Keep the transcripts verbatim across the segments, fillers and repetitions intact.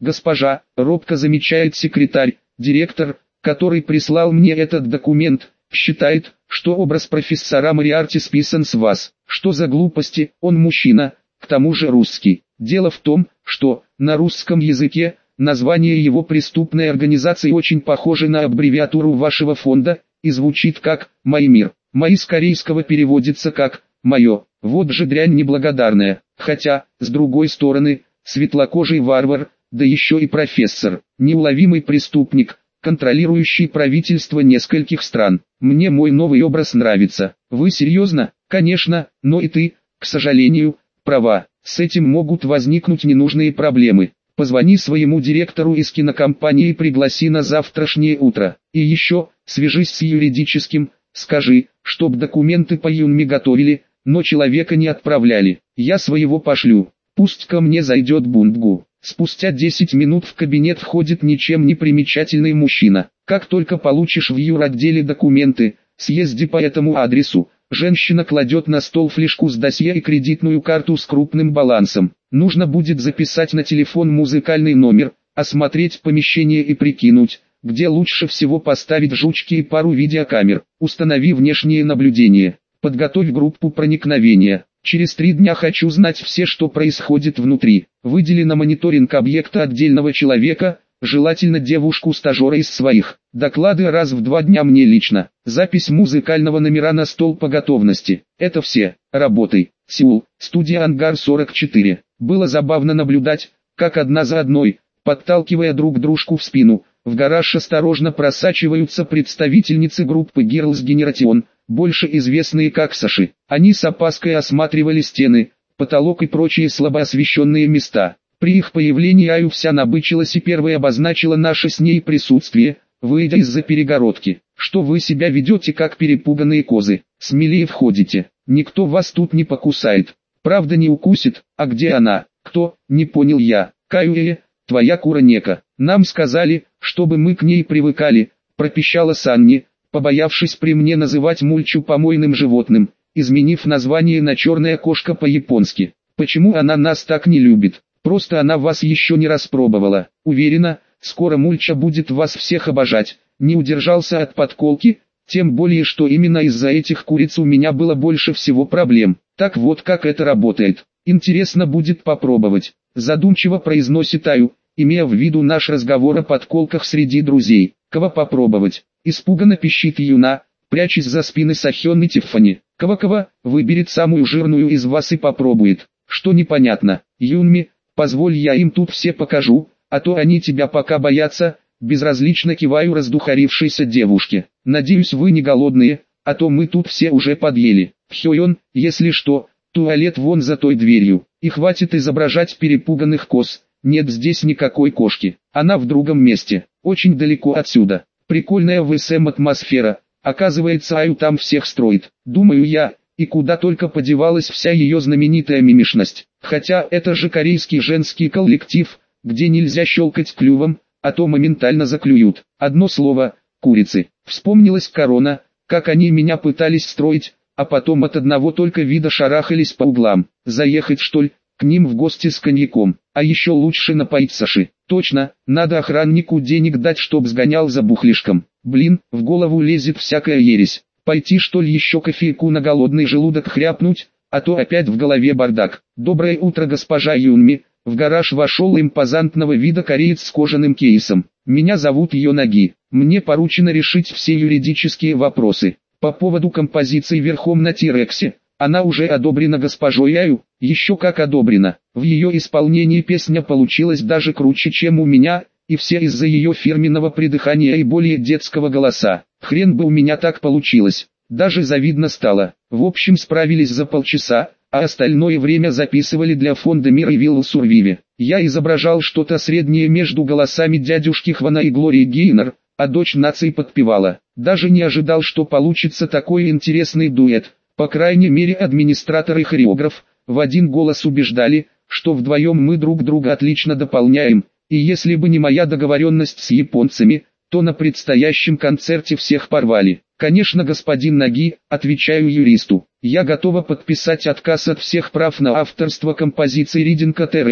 Госпожа, робко замечает секретарь, директор, который прислал мне этот документ, считает, что образ профессора Мориарти списан с вас. Что за глупости, он мужчина, к тому же русский. Дело в том, что, на русском языке, название его преступной организации очень похоже на аббревиатуру вашего фонда, и звучит как «Мой мир». «Мои» с корейского переводится как «Мое». Вот же дрянь неблагодарная. Хотя, с другой стороны, светлокожий варвар, да еще и профессор, неуловимый преступник, контролирующий правительство нескольких стран. Мне мой новый образ нравится. Вы серьезно? Конечно, но и ты, к сожалению, права. С этим могут возникнуть ненужные проблемы. Позвони своему директору из кинокомпании и пригласи на завтрашнее утро. И еще, свяжись с юридическим, скажи, чтоб документы по Юнми готовили, но человека не отправляли. Я своего пошлю. Пусть ко мне зайдет Бундгу. Спустя десять минут в кабинет входит ничем не примечательный мужчина. Как только получишь в юротделе документы, съезди по этому адресу. Женщина кладет на стол флешку с досье и кредитную карту с крупным балансом. Нужно будет записать на телефон музыкальный номер, осмотреть помещение и прикинуть, где лучше всего поставить жучки и пару видеокамер. Установи внешнее наблюдение. Подготовь группу проникновения. Через три дня хочу знать все, что происходит внутри. Выдели на мониторинг объекта отдельного человека, желательно девушку-стажера из своих. Доклады раз в два дня мне лично. Запись музыкального номера на стол по готовности. Это все. Работай. Сеул, студия Ангар сорок четыре. Было забавно наблюдать, как одна за одной, подталкивая друг дружку в спину, в гараж осторожно просачиваются представительницы группы Girls Generation, больше известные как Саши. Они с опаской осматривали стены, потолок и прочие слабо освещенные места. При их появлении Аю вся набычилась и первой обозначила наше с ней присутствие, выйдя из-за перегородки. Что вы себя ведете как перепуганные козы, смелее входите, никто вас тут не покусает. Правда не укусит, а где она? Кто? Не понял я. Каюэ, твоя куронека. Нам сказали, чтобы мы к ней привыкали, пропищала Санни, побоявшись при мне называть мульчу помойным животным, изменив название на черная кошка по-японски. Почему она нас так не любит? Просто она вас еще не распробовала. Уверена, скоро мульча будет вас всех обожать. Не удержался от подколки, тем более что именно из-за этих куриц у меня было больше всего проблем. Так вот как это работает. Интересно будет попробовать. Задумчиво произносит Аю, имея в виду наш разговор о подколках среди друзей. Кого попробовать? Испуганно пищит Юна, прячась за спины Сахён и Тиффани. Кого-кого выберет самую жирную из вас и попробует. Что непонятно? Юнми, позволь я им тут все покажу, а то они тебя пока боятся. Безразлично киваю раздухарившейся девушке. Надеюсь вы не голодные, а то мы тут все уже подъели. Хёйон, если что, туалет вон за той дверью. И хватит изображать перепуганных коз. Нет здесь никакой кошки. Она в другом месте, очень далеко отсюда. Прикольная вэ эс эм атмосфера. Оказывается, Аю там всех строит. Думаю я, и куда только подевалась вся ее знаменитая мимишность. Хотя это же корейский женский коллектив, где нельзя щелкать клювом, а то моментально заклюют. Одно слово – курицы. Вспомнилась корона, как они меня пытались строить, а потом от одного только вида шарахались по углам. Заехать что ли, к ним в гости с коньяком, а еще лучше напоить Саши. Точно, надо охраннику денег дать, чтоб сгонял за бухлишком. Блин, в голову лезет всякая ересь. Пойти что ли еще кофейку на голодный желудок хряпнуть, а то опять в голове бардак. Доброе утро, госпожа Юнми. В гараж вошел импозантного вида кореец с кожаным кейсом. Меня зовут Йонаги. Мне поручено решить все юридические вопросы. По поводу композиции верхом на Тирексе. Она уже одобрена госпожой Аю, еще как одобрена. В ее исполнении песня получилась даже круче, чем у меня, и все из-за ее фирменного придыхания и более детского голоса. Хрен бы у меня так получилось. Даже завидно стало. В общем, справились за полчаса, а остальное время записывали для фонда «Мир» и «Вилл Сурвиве». Я изображал что-то среднее между голосами дядюшки Хвана и Глории Гейнер, а дочь нации подпевала. Даже не ожидал, что получится такой интересный дуэт. По крайней мере, администратор и хореограф в один голос убеждали, что вдвоем мы друг друга отлично дополняем, и если бы не моя договоренность с японцами, то на предстоящем концерте всех порвали. Конечно, господин Наги, отвечаю юристу, я готова подписать отказ от всех прав на авторство композиции Reading T-Rex,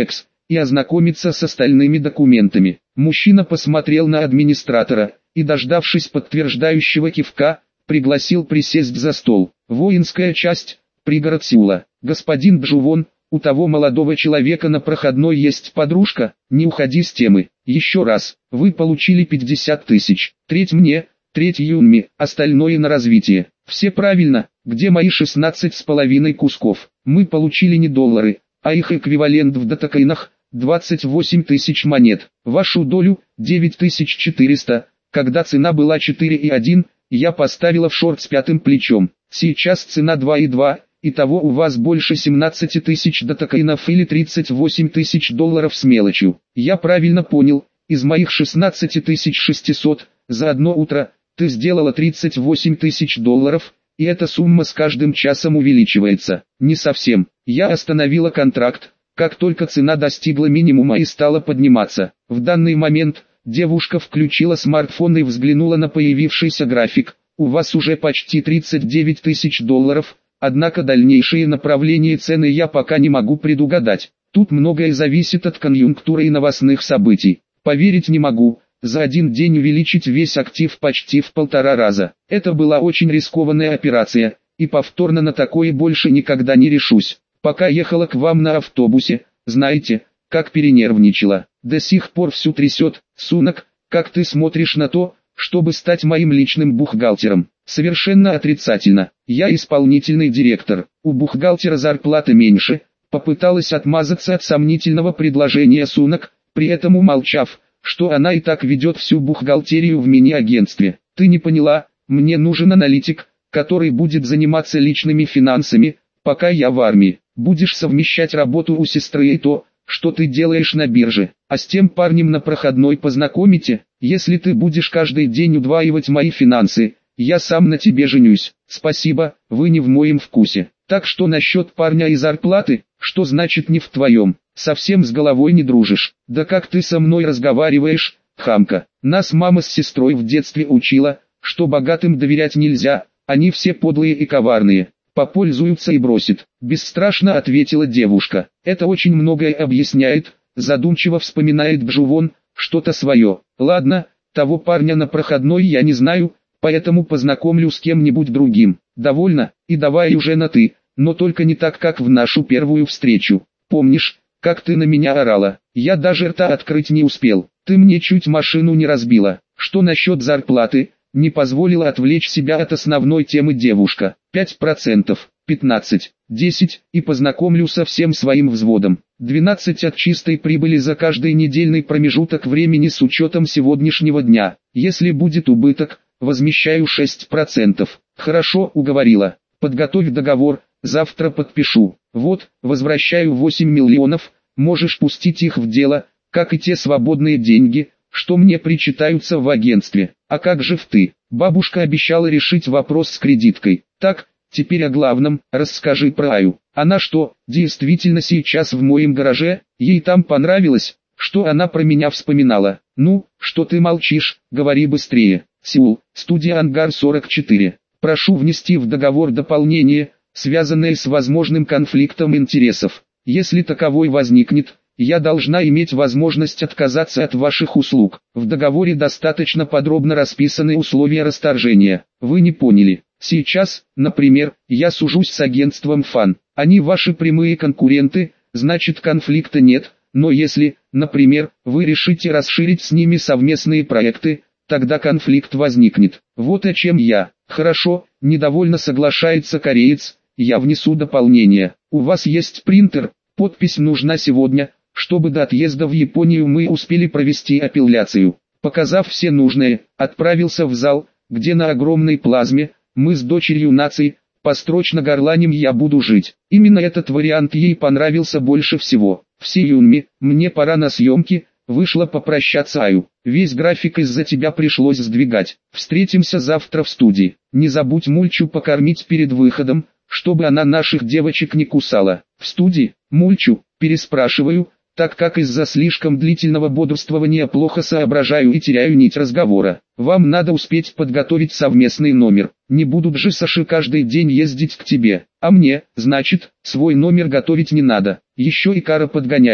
и ознакомиться с остальными документами. Мужчина посмотрел на администратора и, дождавшись подтверждающего кивка, пригласил присесть за стол. Воинская часть, пригород Сеула. Господин Бжувон, у того молодого человека на проходной есть подружка, не уходи с темы. Еще раз, вы получили пятьдесят тысяч. Треть мне, треть Юнми, остальное на развитие. Все правильно, где мои шестнадцать с половиной кусков? Мы получили не доллары, а их эквивалент в датакоинах, двадцать восемь тысяч монет. Вашу долю, девять тысяч четыреста, когда цена была четыре и один, я поставила в шорт с пятым плечом. Сейчас цена два и два, итого у вас больше семнадцать тысяч датакоинов или тридцать восемь тысяч долларов с мелочью. Я правильно понял, из моих шестнадцать тысяч шестисот, за одно утро, ты сделала тридцать восемь тысяч долларов, и эта сумма с каждым часом увеличивается. Не совсем. Я остановила контракт, как только цена достигла минимума и стала подниматься. В данный момент, девушка включила смартфон и взглянула на появившийся график. У вас уже почти тридцать девять тысяч долларов, однако дальнейшие направления цены я пока не могу предугадать. Тут многое зависит от конъюнктуры и новостных событий. Поверить не могу, за один день увеличить весь актив почти в полтора раза. Это была очень рискованная операция, и повторно на такое больше никогда не решусь. Пока ехала к вам на автобусе, знаете, как перенервничала. До сих пор всю трясет. Сунок, как ты смотришь на то, чтобы стать моим личным бухгалтером? Совершенно отрицательно. Я исполнительный директор. У бухгалтера зарплата меньше. Попыталась отмазаться от сомнительного предложения Сунок, при этом умолчав, что она и так ведет всю бухгалтерию в мини-агентстве. Ты не поняла, мне нужен аналитик, который будет заниматься личными финансами, пока я в армии. Будешь совмещать работу у сестры и то, что ты делаешь на бирже, а с тем парнем на проходной познакомите. Если ты будешь каждый день удваивать мои финансы, я сам на тебе женюсь. Спасибо, вы не в моем вкусе. Так что насчет парня и зарплаты, что значит не в твоем? Совсем с головой не дружишь. Да как ты со мной разговариваешь, хамка? Нас мама с сестрой в детстве учила, что богатым доверять нельзя, они все подлые и коварные. Попользуются и бросит. Бесстрашно ответила девушка. Это очень многое объясняет, задумчиво вспоминает Бжувон, что-то свое. Ладно, того парня на проходной я не знаю, поэтому познакомлю с кем-нибудь другим. Довольно, и давай уже на «ты», но только не так, как в нашу первую встречу. Помнишь, как ты на меня орала? Я даже рта открыть не успел. Ты мне чуть машину не разбила. Что насчет зарплаты? Не позволила отвлечь себя от основной темы девушка. пять процентов, пятнадцать, десять, и познакомлю со всем своим взводом. двенадцать от чистой прибыли за каждый недельный промежуток времени с учетом сегодняшнего дня. Если будет убыток, возмещаю шесть процентов. Хорошо, уговорила. Подготовь договор, завтра подпишу. Вот, возвращаю восемь миллионов, можешь пустить их в дело, как и те свободные деньги, что мне причитаются в агентстве. А как же в ты? Бабушка обещала решить вопрос с кредиткой. Так, теперь о главном, расскажи про Аю. Она что, действительно сейчас в моем гараже? Ей там понравилось, что она про меня вспоминала? Ну, что ты молчишь, говори быстрее. Сеул, студия Ангар сорок четыре. Прошу внести в договор дополнение, связанное с возможным конфликтом интересов. Если таковой возникнет, я должна иметь возможность отказаться от ваших услуг. В договоре достаточно подробно расписаны условия расторжения. Вы не поняли. Сейчас, например, я сужусь с агентством Фан. Они ваши прямые конкуренты, значит конфликта нет, но если, например, вы решите расширить с ними совместные проекты, тогда конфликт возникнет. Вот о чем я. Хорошо, недовольно соглашается кореец, я внесу дополнение. У вас есть принтер, подпись нужна сегодня, чтобы до отъезда в Японию мы успели провести апелляцию. Показав все нужное, отправился в зал, где на огромной плазме, мы с дочерью наций, построчно горланим «Я буду жить». Именно этот вариант ей понравился больше всего. Все Юнми, мне пора на съемки, вышла попрощаться Аю. Весь график из-за тебя пришлось сдвигать. Встретимся завтра в студии. Не забудь Мульчу покормить перед выходом, чтобы она наших девочек не кусала. В студии, Мульчу, переспрашиваю, так как из-за слишком длительного бодрствования плохо соображаю и теряю нить разговора. Вам надо успеть подготовить совместный номер. Не будут же Саши каждый день ездить к тебе. А мне, значит, свой номер готовить не надо. Еще и Кара подгоняет.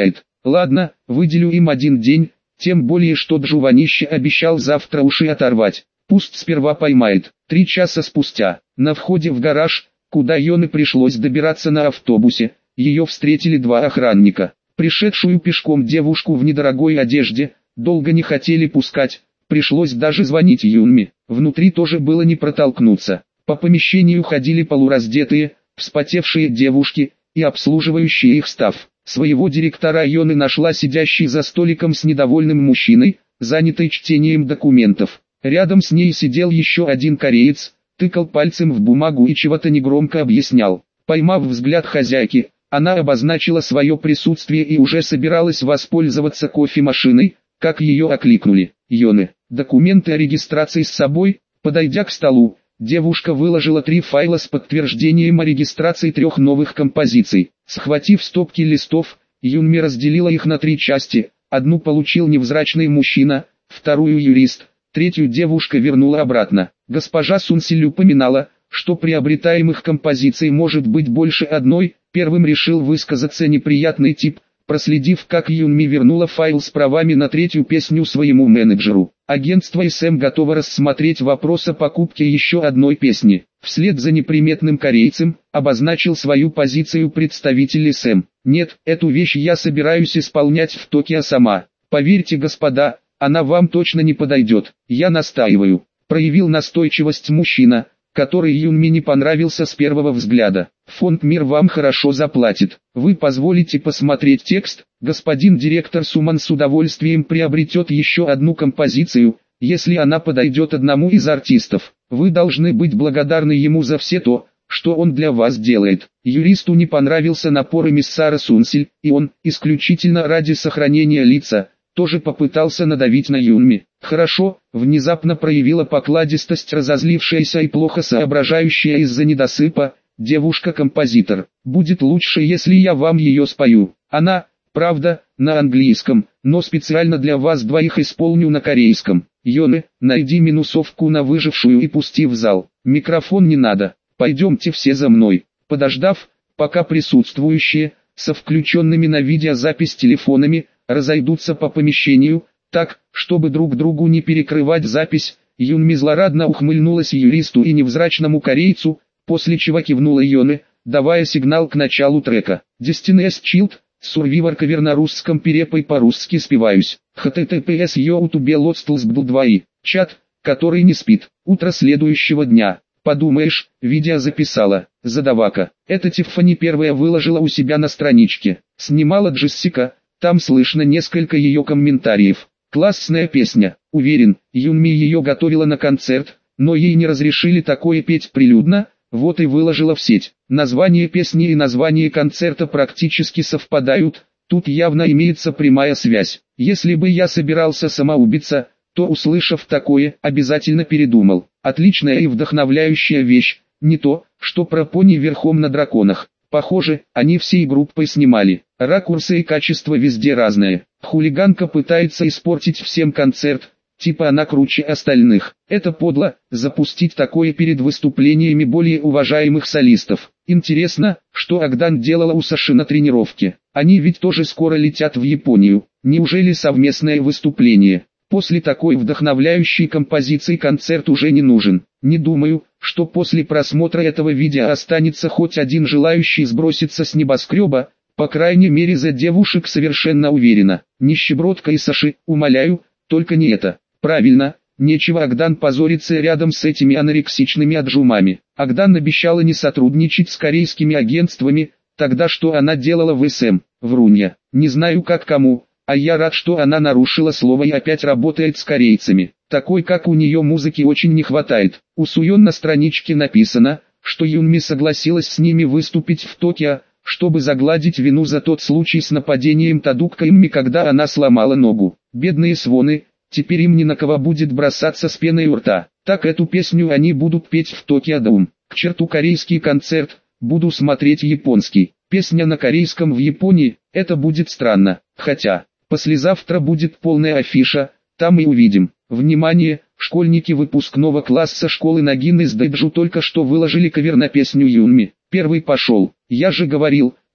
Ладно, выделю им один день, тем более что Джованнище обещал завтра уши оторвать. Пусть сперва поймает. Три часа спустя, на входе в гараж, куда Йоне пришлось добираться на автобусе, ее встретили два охранника. Пришедшую пешком девушку в недорогой одежде, долго не хотели пускать, пришлось даже звонить Юнми. Внутри тоже было не протолкнуться. По помещению ходили полураздетые, вспотевшие девушки и обслуживающие их стаф. Своего директора Йоне нашла сидящий за столиком с недовольным мужчиной, занятый чтением документов. Рядом с ней сидел еще один кореец, тыкал пальцем в бумагу и чего-то негромко объяснял. Поймав взгляд хозяйки, она обозначила свое присутствие и уже собиралась воспользоваться кофемашиной, как ее окликнули. «Йоне, документы о регистрации с собой?» Подойдя к столу, девушка выложила три файла с подтверждением о регистрации трех новых композиций. Схватив стопки листов, Юнми разделила их на три части. Одну получил невзрачный мужчина, вторую юрист, третью девушка вернула обратно. Госпожа Сунсиль упоминала, что приобретаемых композиций может быть больше одной. Первым решил высказаться неприятный тип, проследив, как Юнми вернула файл с правами на третью песню своему менеджеру. Агентство эс эм готово рассмотреть вопрос о покупке еще одной песни. Вслед за неприметным корейцем, обозначил свою позицию представитель эс эм. «Нет, эту вещь я собираюсь исполнять в Токио сама. Поверьте, господа, она вам точно не подойдет. Я настаиваю», — проявил настойчивость мужчина, который Юнми не понравился с первого взгляда. «Фонд «Мир» вам хорошо заплатит. Вы позволите посмотреть текст?» Господин директор Суман с удовольствием приобретет еще одну композицию, если она подойдет одному из артистов. Вы должны быть благодарны ему за все то, что он для вас делает. Юристу не понравился напор эмиссара Сунсиль, и он, исключительно ради сохранения лица, тоже попытался надавить на Юнми. «Хорошо», — внезапно проявила покладистость разозлившаяся и плохо соображающая из-за недосыпа, девушка-композитор. «Будет лучше, если я вам ее спою. Она, правда, на английском, но специально для вас двоих исполню на корейском. Йоне, найди минусовку на выжившую и пусти в зал. Микрофон не надо. Пойдемте все за мной». Подождав, пока присутствующие, со включенными на видеозапись телефонами, разойдутся по помещению, так, чтобы друг другу не перекрывать запись, Юнми злорадно ухмыльнулась юристу и невзрачному корейцу, после чего кивнула Йоне, давая сигнал к началу трека. Destiny's Child, Survivor кавер на русском, перепой по-русски спеваюсь. https youtube lostless бду два и. Чат, который не спит. Утро следующего дня. Подумаешь, видео записала. Задавака. Это Тиффани первая выложила у себя на страничке. Снимала Джессика, там слышно несколько ее комментариев. Классная песня. Уверен, Юнми ее готовила на концерт, но ей не разрешили такое петь прилюдно, вот и выложила в сеть. Название песни и название концерта практически совпадают, тут явно имеется прямая связь. Если бы я собирался самоубиться, то, услышав такое, обязательно передумал. Отличная и вдохновляющая вещь, не то, что про пони верхом на драконах. Похоже, они всей группой снимали. Ракурсы и качество везде разные. Хулиганка пытается испортить всем концерт, типа она круче остальных. Это подло, запустить такое перед выступлениями более уважаемых солистов. Интересно, что Агдан делала у Саши на тренировке. Они ведь тоже скоро летят в Японию. Неужели совместное выступление? После такой вдохновляющей композиции концерт уже не нужен. Не думаю, что после просмотра этого видео останется хоть один желающий сброситься с небоскреба, по крайней мере за девушек совершенно уверена. Нищебродка и Саши, умоляю, только не это. Правильно, нечего Агдан позориться рядом с этими анорексичными аджумами. Агдан обещала не сотрудничать с корейскими агентствами, тогда что она делала в эс эм? Врунья. Не знаю как кому, а я рад, что она нарушила слово и опять работает с корейцами. Такой как у нее музыки очень не хватает. У Суён на страничке написано, что Юнми согласилась с ними выступить в Токио, чтобы загладить вину за тот случай с нападением Тадукка Имми, когда она сломала ногу. Бедные своны, теперь им ни на кого будет бросаться с пеной у рта. Так эту песню они будут петь в Токио Дом. К черту корейский концерт, буду смотреть японский. Песня на корейском в Японии, это будет странно. Хотя, послезавтра будет полная афиша, там и увидим. Внимание, школьники выпускного класса школы Нагин из Дэджу только что выложили кавер на песню Юнми. Первый пошел. Я же говорил,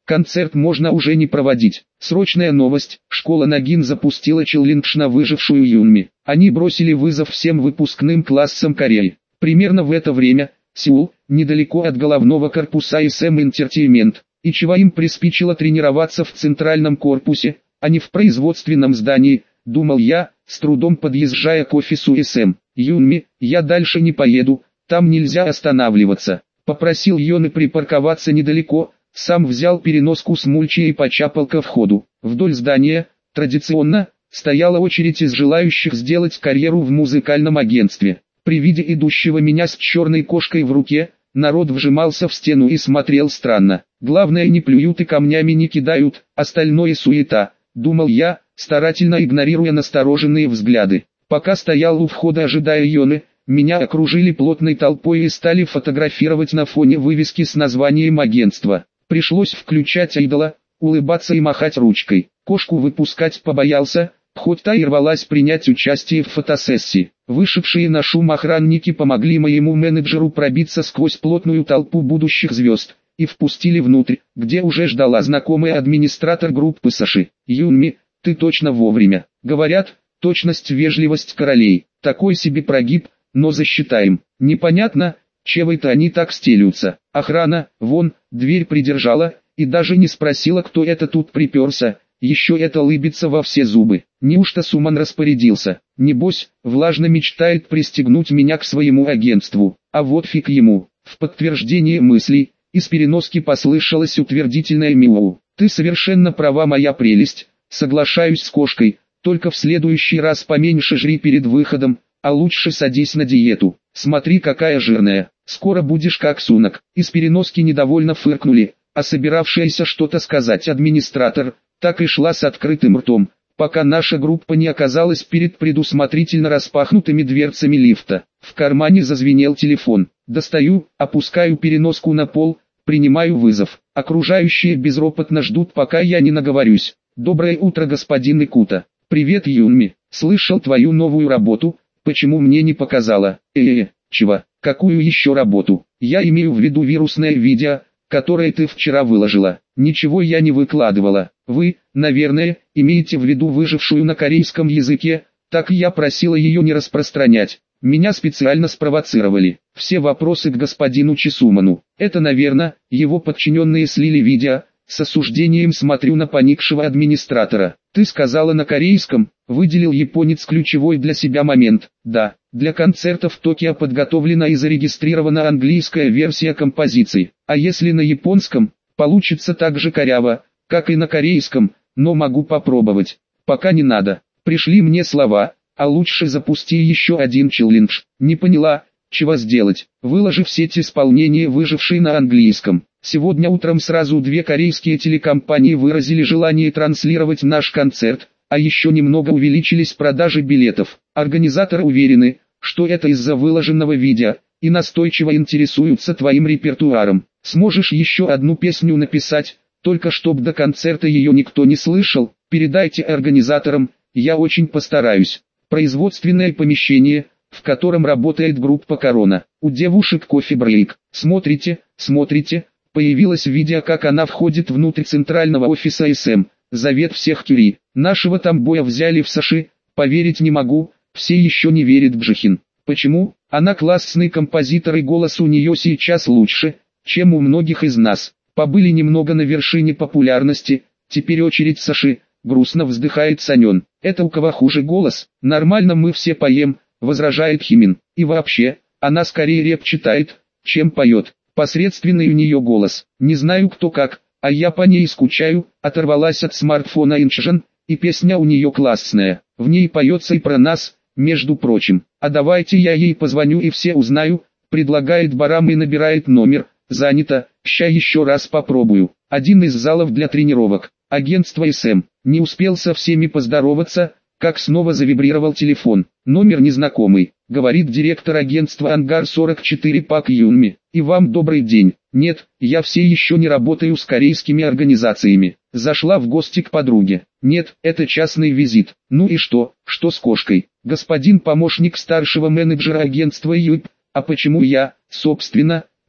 концерт можно уже не проводить. Срочная новость, школа Нагин запустила челлендж на выжившую Юнми. Они бросили вызов всем выпускным классам Кореи. Примерно в это время, Сеул, недалеко от головного корпуса эс эм Entertainment, и чего им приспичило тренироваться в центральном корпусе, а не в производственном здании, думал я, с трудом подъезжая к офису эс эм. Юнми, я дальше не поеду, там нельзя останавливаться. Попросил Йоны припарковаться недалеко, сам взял переноску с мульчи и почапал ко входу. Вдоль здания, традиционно, стояла очередь из желающих сделать карьеру в музыкальном агентстве. При виде идущего меня с черной кошкой в руке, народ вжимался в стену и смотрел странно. Главное, не плюют и камнями не кидают, остальное суета, думал я, старательно игнорируя настороженные взгляды. Пока стоял у входа ожидая Йоны, меня окружили плотной толпой и стали фотографировать на фоне вывески с названием агентства. Пришлось включать айдола, улыбаться и махать ручкой. Кошку выпускать побоялся, хоть та и рвалась принять участие в фотосессии. Вышедшие на шум охранники помогли моему менеджеру пробиться сквозь плотную толпу будущих звезд, и впустили внутрь, где уже ждала знакомая администратор группы Саши. «Юнми, ты точно вовремя. Говорят, точность, вежливость королей. Такой себе прогиб, но засчитаем. Непонятно, чего это они так стелются. Охрана, вон, дверь придержала, и даже не спросила, кто это тут приперся, еще это лыбится во все зубы. Неужто Суман распорядился? Небось, влажно мечтает пристегнуть меня к своему агентству, а вот фиг ему». В подтверждение мыслей, из переноски послышалось утвердительное мяу. «Ты совершенно права, моя прелесть, соглашаюсь с кошкой, только в следующий раз поменьше жри перед выходом, а лучше садись на диету. Смотри, какая жирная, скоро будешь как Сунок». Из переноски недовольно фыркнули, а собиравшаяся что-то сказать администратор, так и шла с открытым ртом, пока наша группа не оказалась перед предусмотрительно распахнутыми дверцами лифта. В кармане зазвенел телефон. Достаю, опускаю переноску на пол, принимаю вызов. Окружающие безропотно ждут, пока я не наговорюсь. «Доброе утро, господин Икута». «Привет, Юнми. Слышал твою новую работу. Почему мне не показала?» «Э-э, чего? Какую еще работу? Я имею в виду вирусное видео, которое ты вчера выложила». «Ничего я не выкладывала. Вы, наверное, имеете в виду выжившую на корейском языке, так я просила ее не распространять. Меня специально спровоцировали. Все вопросы к господину Чисуману. Это, наверное, его подчиненные слили видео». С осуждением смотрю на поникшего администратора. «Ты сказала на корейском», — выделил японец ключевой для себя момент. «Да, для концерта в Токио подготовлена и зарегистрирована английская версия композиции. А если на японском, получится так же коряво, как и на корейском, но могу попробовать. Пока не надо. Пришли мне слова, а лучше запусти еще один челлендж». «Не поняла, чего сделать?» «Выложи в сеть исполнение выжившей на английском». Сегодня утром сразу две корейские телекомпании выразили желание транслировать наш концерт, а еще немного увеличились продажи билетов. Организаторы уверены, что это из-за выложенного видео, и настойчиво интересуются твоим репертуаром. Сможешь еще одну песню написать, только чтоб до концерта ее никто не слышал? Передайте организаторам, я очень постараюсь. Производственное помещение, в котором работает группа «Корона». У девушек кофе-брейк. Смотрите, смотрите. Появилось видео, как она входит внутрь центрального офиса эс эм. Завет всех Кюри. Нашего тамбоя взяли в Саши. Поверить не могу, все еще не верят Бжихин. Почему? Она классный композитор, и голос у нее сейчас лучше, чем у многих из нас. Побыли немного на вершине популярности, теперь очередь Саши. Грустно вздыхает Санен. Это у кого хуже голос? Нормально мы все поем, возражает Химин. И вообще, она скорее рэп читает, чем поет. Посредственный у нее голос. Не знаю кто как, а я по ней скучаю. Оторвалась от смартфона Инчжен, и песня у нее классная. В ней поется и про нас, между прочим. А давайте я ей позвоню и все узнаю. Предлагает Барам и набирает номер. Занято, ща еще раз попробую. Один из залов для тренировок. Агентство эс эм. Не успел со всеми поздороваться, как снова завибрировал телефон. Номер незнакомый, говорит директор агентства Ангар сорок четыре Пак Юнми. И вам добрый день. Нет, я все еще не работаю с корейскими организациями. Зашла в гости к подруге. Нет, это частный визит. Ну и что, что с кошкой? Господин помощник старшего менеджера агентства ЮИП. А почему я, собственно,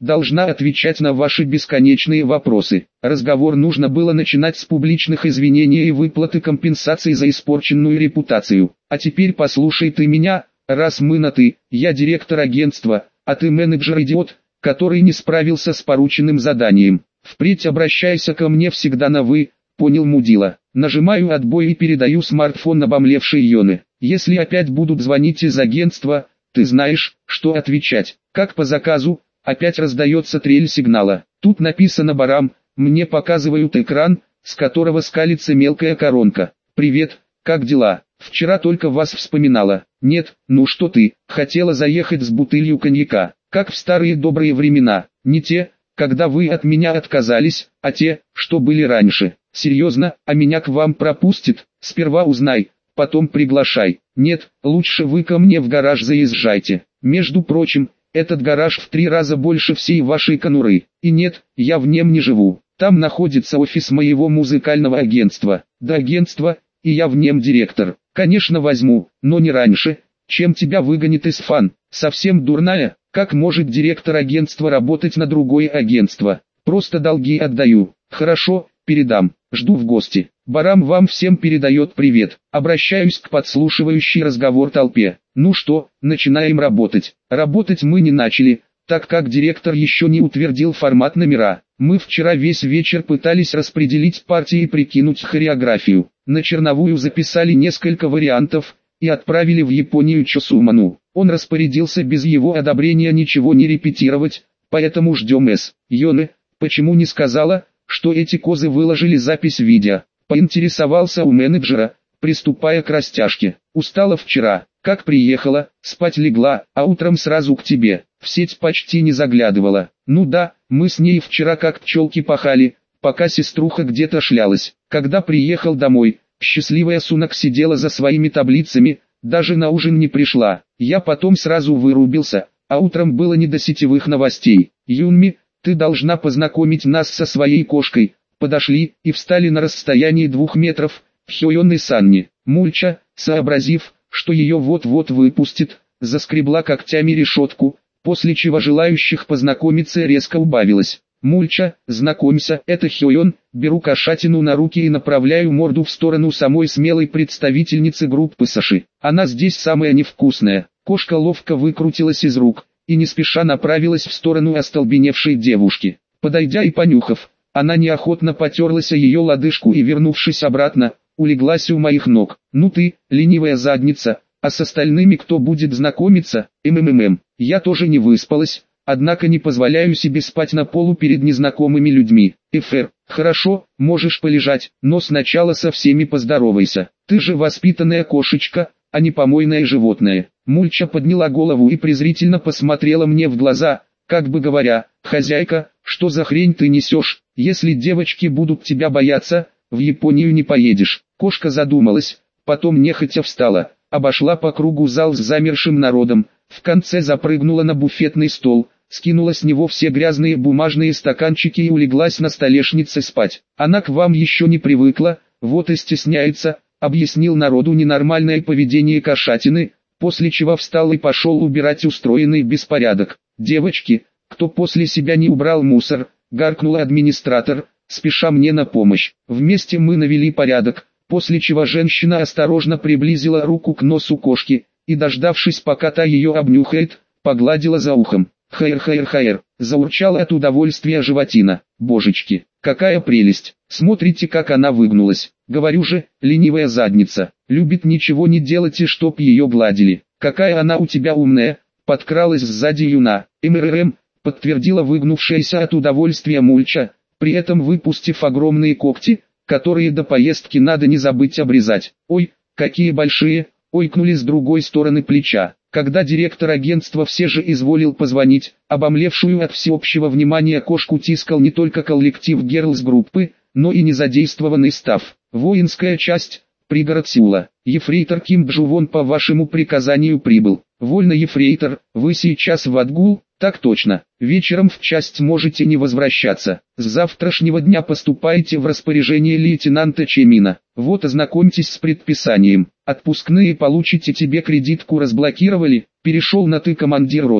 должна отвечать на ваши бесконечные вопросы. Разговор нужно было начинать с публичных извинений и выплаты компенсации за испорченную репутацию. А теперь послушай ты меня, раз мы на «ты», я директор агентства, а ты менеджер-идиот, который не справился с порученным заданием. Впредь обращайся ко мне всегда на «вы», понял мудила. Нажимаю отбой и передаю смартфон обомлевшей Йоне. Если опять будут звонить из агентства, ты знаешь, что отвечать. Как по заказу, опять раздается трель сигнала. Тут написано «Барам», мне показывают экран, с которого скалится мелкая коронка. «Привет, как дела? Вчера только вас вспоминала». «Нет, ну что ты, хотела заехать с бутылью коньяка, как в старые добрые времена, не те, когда вы от меня отказались, а те, что были раньше. Серьезно, а меня к вам пропустит? Сперва узнай, потом приглашай. Нет, лучше вы ко мне в гараж заезжайте. Между прочим, этот гараж в три раза больше всей вашей конуры. И нет, я в нем не живу. Там находится офис моего музыкального агентства. Да, агентства, и я в нем директор. Конечно возьму, но не раньше, чем тебя выгонит из фан. Совсем дурная? Как может директор агентства работать на другое агентство? Просто долги отдаю. Хорошо, передам. Жду в гости. Барам вам всем передает привет. Обращаюсь к подслушивающей разговор толпе. Ну что, начинаем работать. Работать мы не начали, так как директор еще не утвердил формат номера. Мы вчера весь вечер пытались распределить партии и прикинуть хореографию. На черновую записали несколько вариантов и отправили в Японию Чосуману. Он распорядился без его одобрения ничего не репетировать, поэтому ждем с. Йоне, почему не сказала, что эти козы выложили запись видео? Поинтересовался у менеджера, приступая к растяжке. Устала вчера, как приехала, спать легла, а утром сразу к тебе. В сеть почти не заглядывала. Ну да, мы с ней вчера как пчелки пахали, пока сеструха где-то шлялась. Когда приехал домой, счастливая Сунак сидела за своими таблицами, даже на ужин не пришла. Я потом сразу вырубился, а утром было не до сетевых новостей. Юнми, ты должна познакомить нас со своей кошкой. Подошли и встали на расстоянии двух метров, Хёйон и Санни. Мульча, сообразив, что ее вот-вот выпустит, заскребла когтями решетку, после чего желающих познакомиться резко убавилось. Мульча, знакомься, это Хёйон, беру кошатину на руки и направляю морду в сторону самой смелой представительницы группы Саши. Она здесь самая невкусная. Кошка ловко выкрутилась из рук и не спеша направилась в сторону остолбеневшей девушки. Подойдя и понюхав, она неохотно потерлась о ее лодыжку и, вернувшись обратно, улеглась у моих ног. Ну ты, ленивая задница, а с остальными кто будет знакомиться? МММ. Я тоже не выспалась, однако не позволяю себе спать на полу перед незнакомыми людьми. Эфер, хорошо, можешь полежать, но сначала со всеми поздоровайся. Ты же воспитанная кошечка, а не помойное животное. Мульча подняла голову и презрительно посмотрела мне в глаза, как бы говоря: хозяйка, что за хрень ты несешь? Если девочки будут тебя бояться, в Японию не поедешь. Кошка задумалась, потом нехотя встала, обошла по кругу зал с замершим народом, в конце запрыгнула на буфетный стол, скинула с него все грязные бумажные стаканчики и улеглась на столешнице спать. Она к вам еще не привыкла, вот и стесняется, объяснил народу ненормальное поведение кошатины, после чего встал и пошел убирать устроенный беспорядок. Девочки, кто после себя не убрал мусор, гаркнул администратор, спеша мне на помощь. Вместе мы навели порядок, после чего женщина осторожно приблизила руку к носу кошки и, дождавшись пока та ее обнюхает, погладила за ухом. Хайр-хайр-хайр, заурчала от удовольствия животина. Божечки, какая прелесть, смотрите как она выгнулась. Говорю же, ленивая задница, любит ничего не делать и чтоб ее гладили. Какая она у тебя умная, подкралась сзади Юна. МРМ, подтвердила выгнувшаяся от удовольствия Мульча, при этом выпустив огромные когти, которые до поездки надо не забыть обрезать. Ой, какие большие, ойкнули с другой стороны плеча. Когда директор агентства все же изволил позвонить, обомлевшую от всеобщего внимания кошку тискал не только коллектив Герлс-группы, но и незадействованный став. Воинская часть, пригород Сеула. Ефрейтор Ким Бжувон по вашему приказанию прибыл. Вольно, ефрейтор, вы сейчас в отгул? Так точно. Вечером в часть можете не возвращаться. С завтрашнего дня поступаете в распоряжение лейтенанта Чемина. Вот ознакомьтесь с предписанием. Отпускные получите, тебе кредитку разблокировали. Перешел на ты, командир роты. Так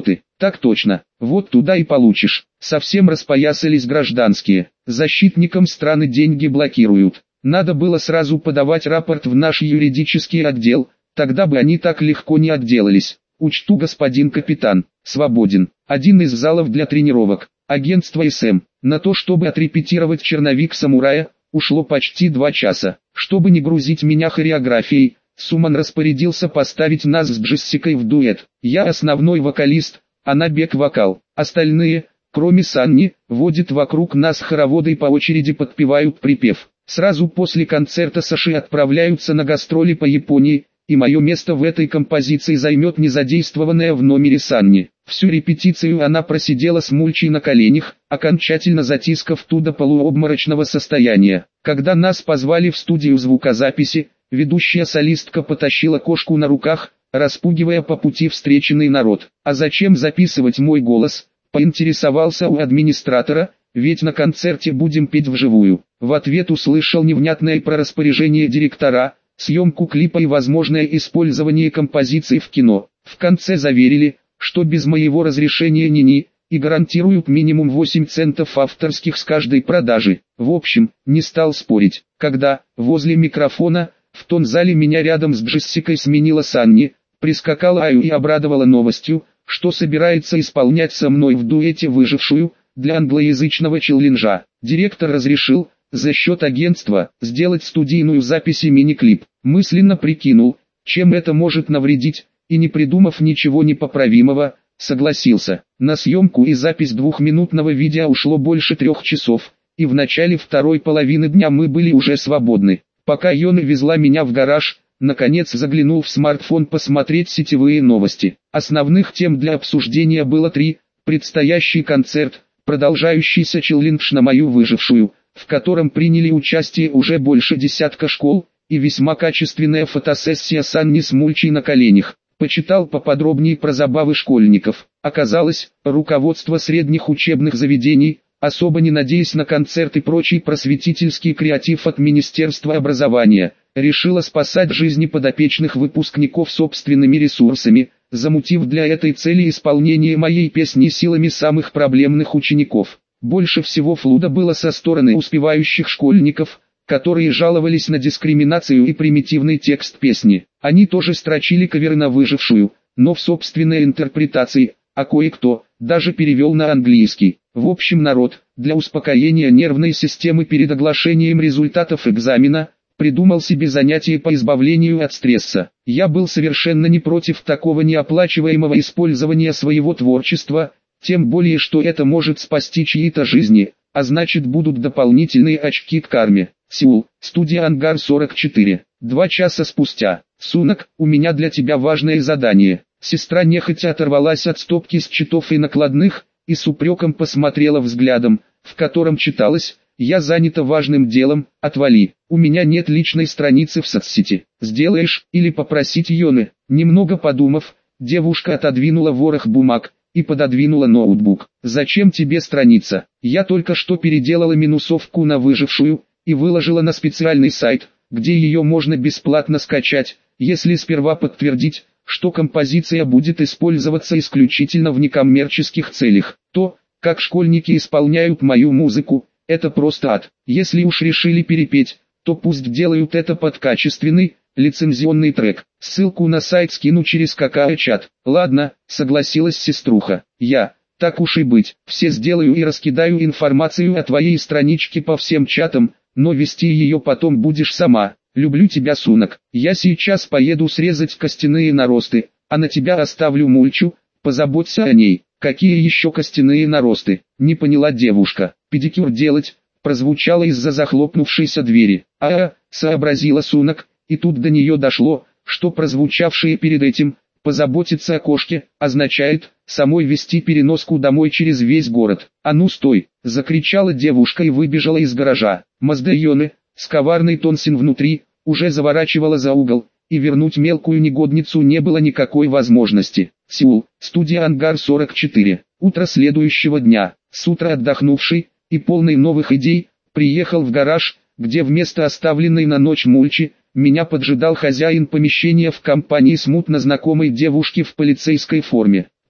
Так точно, вот туда и получишь. Совсем распоясались гражданские. Защитникам страны деньги блокируют. Надо было сразу подавать рапорт в наш юридический отдел, тогда бы они так легко не отделались. Учту, господин капитан. Свободен. Один из залов для тренировок. Агентство СМ. На то, чтобы отрепетировать черновик самурая, ушло почти два часа. Чтобы не грузить меня хореографией, Суман распорядился поставить нас с Джессикой в дуэт. Я основной вокалист, она бэк-вокал. Остальные, кроме Санни, водят вокруг нас хороводы и по очереди подпевают припев. Сразу после концерта Саши отправляются на гастроли по Японии, и мое место в этой композиции займет незадействованная в номере Санни. Всю репетицию она просидела с Мульчей на коленях, окончательно затискав ту до полуобморочного состояния. Когда нас позвали в студию звукозаписи, ведущая солистка потащила кошку на руках, распугивая по пути встреченный народ. А зачем записывать мой голос, поинтересовался у администратора, ведь на концерте будем петь вживую. В ответ услышал невнятное про распоряжение директора, съемку клипа и возможное использование композиции в кино. В конце заверили, что без моего разрешения ни-ни, и гарантируют минимум восемь центов авторских с каждой продажи. В общем, не стал спорить. Когда, возле микрофона, в том зале меня рядом с Джессикой сменила Санни, прискакала Аю и обрадовала новостью, что собирается исполнять со мной в дуэте «Выжившую» для англоязычного челленджа. Директор разрешил, за счет агентства, сделать студийную запись и мини-клип. Мысленно прикинул, чем это может навредить, и не придумав ничего непоправимого, согласился. На съемку и запись двухминутного видео ушло больше трех часов, и в начале второй половины дня мы были уже свободны. Пока Йона везла меня в гараж, наконец заглянул в смартфон посмотреть сетевые новости. Основных тем для обсуждения было три: предстоящий концерт, продолжающийся челлендж на мою «Выжившую», в котором приняли участие уже больше десятка школ, и весьма качественная фотосессия Санни с Мульчей на коленях. Почитал поподробнее про забавы школьников. Оказалось, руководство средних учебных заведений, особо не надеясь на концерт и прочий просветительский креатив от Министерства образования, решило спасать жизни подопечных выпускников собственными ресурсами, замутив для этой цели исполнение моей песни силами самых проблемных учеников. Больше всего флуда было со стороны успевающих школьников, которые жаловались на дискриминацию и примитивный текст песни. Они тоже строчили кавер на «Выжившую», но в собственной интерпретации, а кое-кто даже перевел на английский. В общем, народ, для успокоения нервной системы перед оглашением результатов экзамена, придумал себе занятие по избавлению от стресса. Я был совершенно не против такого неоплачиваемого использования своего творчества, тем более что это может спасти чьи-то жизни, а значит будут дополнительные очки к карме. Сеул, студия Ангар сорок четыре. Два часа спустя. Сунок, у меня для тебя важное задание. Сестра нехотя оторвалась от стопки счетов и накладных, и с упреком посмотрела взглядом, в котором читалось: «Я занята важным делом, отвали, у меня нет личной страницы в соцсети. Сделаешь, или попросить Йоны». Немного подумав, девушка отодвинула ворох бумаг и пододвинула ноутбук. «Зачем тебе страница? Я только что переделала минусовку на «Выжившую» и выложила на специальный сайт, где ее можно бесплатно скачать, если сперва подтвердить, что композиция будет использоваться исключительно в некоммерческих целях. То, как школьники исполняют мою музыку, это просто ад. Если уж решили перепеть, то пусть делают это под качественный, лицензионный трек. Ссылку на сайт скину через какао-чат». «Ладно», согласилась сеструха. «Я, так уж и быть, все сделаю и раскидаю информацию о твоей страничке по всем чатам, но вести ее потом будешь сама. Люблю тебя, Сунок. Я сейчас поеду срезать костяные наросты, а на тебя оставлю Мульчу, позаботься о ней». «Какие еще костяные наросты?» не поняла девушка. «Педикюр делать», прозвучало из-за захлопнувшейся двери. «А-а», сообразила Сунок, и тут до нее дошло, что прозвучавшее перед этим «позаботиться о кошке» означает самой вести переноску домой через весь город. «А ну стой!» — закричала девушка и выбежала из гаража. Мазда Йоны, с коварной Тонсин внутри, уже заворачивала за угол, и вернуть мелкую негодницу не было никакой возможности. Сеул, студия Ангар сорок четыре. Утро следующего дня. С утра отдохнувший и полный новых идей, приехал в гараж, где вместо оставленной на ночь Мульчи, меня поджидал хозяин помещения в компании смутно знакомой девушки в полицейской форме.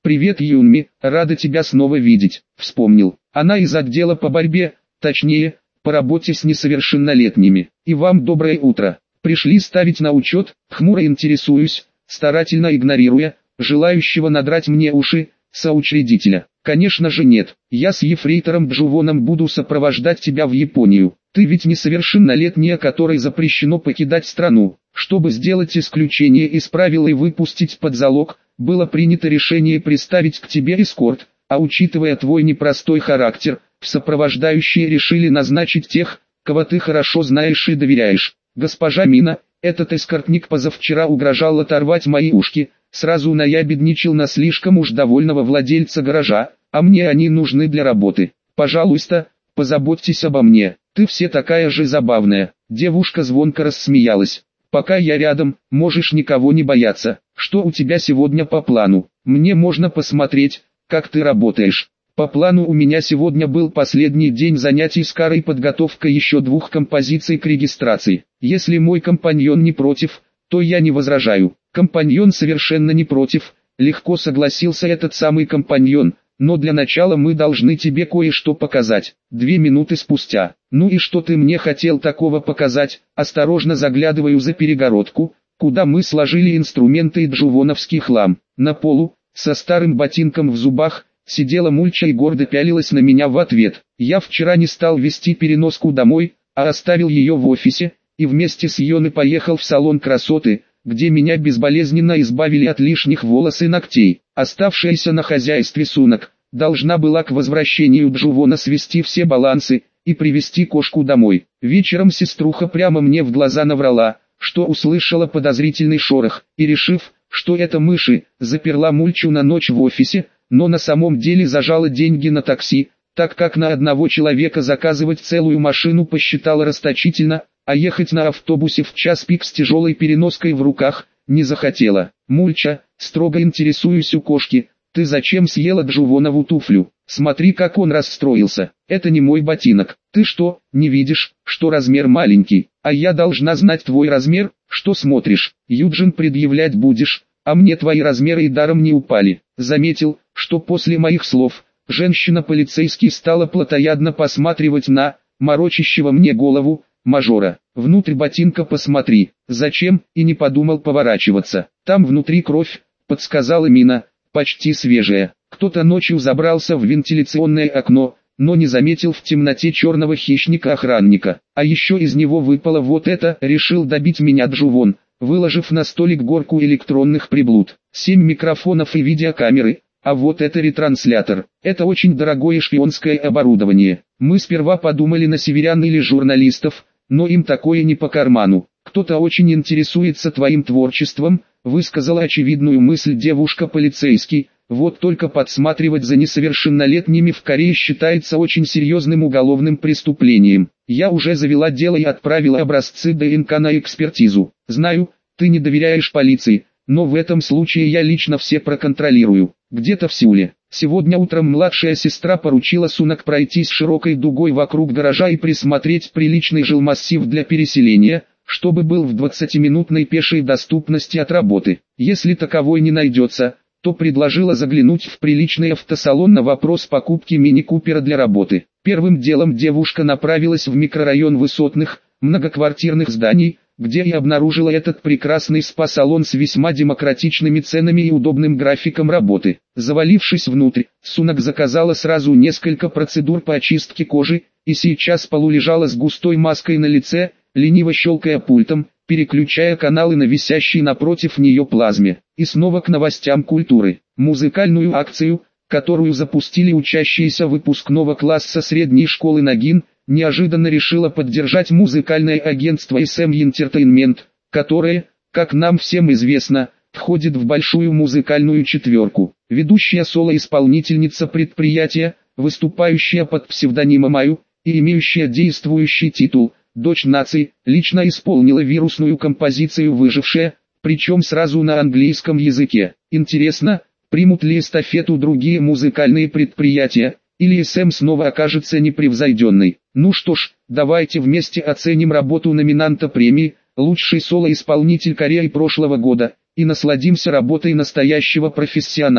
«Привет, Юнми, рада тебя снова видеть», — вспомнил. Она из отдела по борьбе, точнее, по работе с несовершеннолетними. «И вам доброе утро. Пришли ставить на учет?» Хмуро интересуюсь, старательно игнорируя желающего надрать мне уши соучредителя. «Конечно же нет. Я с ефрейтором Джувоном буду сопровождать тебя в Японию. Ты ведь несовершеннолетняя, которой запрещено покидать страну. Чтобы сделать исключение из правил и выпустить под залог, было принято решение приставить к тебе эскорт, а учитывая твой непростой характер, в сопровождающие решили назначить тех, кого ты хорошо знаешь и доверяешь. Госпожа Мина, этот эскортник позавчера угрожал оторвать мои ушки, сразу наябедничал на слишком уж довольного владельца гаража, а мне они нужны для работы. Пожалуйста, позаботьтесь обо мне, ты все такая же забавная». Девушка звонко рассмеялась. «Пока я рядом, можешь никого не бояться. Что у тебя сегодня по плану? Мне можно посмотреть, как ты работаешь». По плану у меня сегодня был последний день занятий с Карой, подготовка еще двух композиций к регистрации. Если мой компаньон не против, то я не возражаю. Компаньон совершенно не против, легко согласился этот самый компаньон, но для начала мы должны тебе кое-что показать. Две минуты спустя. «Ну и что ты мне хотел такого показать?» Осторожно заглядываю за перегородку, куда мы сложили инструменты и джувоновский хлам. На полу, со старым ботинком в зубах, сидела Мульча и гордо пялилась на меня в ответ. Я вчера не стал везти переноску домой, а оставил ее в офисе, и вместе с Йоной поехал в салон красоты, где меня безболезненно избавили от лишних волос и ногтей. Оставшаяся на хозяйстве Сунок должна была к возвращению Джувона свести все балансы и привести кошку домой. Вечером сеструха прямо мне в глаза наврала, что услышала подозрительный шорох, и, решив, что это мыши, заперла Мульчу на ночь в офисе, но на самом деле зажала деньги на такси, так как на одного человека заказывать целую машину посчитала расточительно, а ехать на автобусе в час пик с тяжелой переноской в руках не захотела. «Мульча, строго интересуюсь у кошки, ты зачем съела Джувонову туфлю? Смотри, как он расстроился. Это не мой ботинок. Ты что, не видишь, что размер маленький? А я должна знать твой размер? Что смотришь? Юджин, предъявлять будешь, а мне твои размеры и даром не упали». Заметил, что после моих слов женщина-полицейский стала плотоядно посматривать на морочащего мне голову мажора. «Внутрь ботинка посмотри». «Зачем?» И не подумал поворачиваться. «Там внутри кровь», подсказала Мина, почти свежая. Кто-то ночью забрался в вентиляционное окно, но не заметил в темноте черного хищника-охранника. А еще из него выпало вот это, решил добить меня Джувон, выложив на столик горку электронных приблуд. Семь микрофонов и видеокамеры, а вот это ретранслятор. Это очень дорогое шпионское оборудование. Мы сперва подумали на северян или журналистов, но им такое не по карману. «Кто-то очень интересуется твоим творчеством», высказала очевидную мысль девушка-полицейский. «Вот только подсматривать за несовершеннолетними в Корее считается очень серьезным уголовным преступлением. Я уже завела дело и отправила образцы ДНК на экспертизу. Знаю, ты не доверяешь полиции, но в этом случае я лично все проконтролирую. Где-то в Сеуле. Сегодня утром младшая сестра поручила Сунок пройтись широкой дугой вокруг гаража и присмотреть приличный жилмассив для переселения, чтобы был в двадцатиминутной пешей доступности от работы. Если таковой не найдется, то предложила заглянуть в приличный автосалон на вопрос покупки мини-купера для работы. Первым делом девушка направилась в микрорайон высотных, многоквартирных зданий, где и обнаружила этот прекрасный спа-салон с весьма демократичными ценами и удобным графиком работы. Завалившись внутрь, Сунок заказала сразу несколько процедур по очистке кожи, и сейчас полулежала с густой маской на лице, лениво щелкая пультом, переключая каналы на висящей напротив нее плазме. И снова к новостям культуры. Музыкальную акцию, которую запустили учащиеся выпускного класса средней школы Нагин, неожиданно решила поддержать музыкальное агентство эс эм Entertainment, которое, как нам всем известно, входит в большую музыкальную четверку. Ведущая соло-исполнительница предприятия, выступающая под псевдонимом Аю, и имеющая действующий титул «Дочь нации», лично исполнила вирусную композицию «Выжившая», причем сразу на английском языке. Интересно, примут ли эстафету другие музыкальные предприятия, или эс эм снова окажется непревзойденной. Ну что ж, давайте вместе оценим работу номинанта премии «Лучший соло-исполнитель Кореи прошлого года» и насладимся работой настоящего профессионала.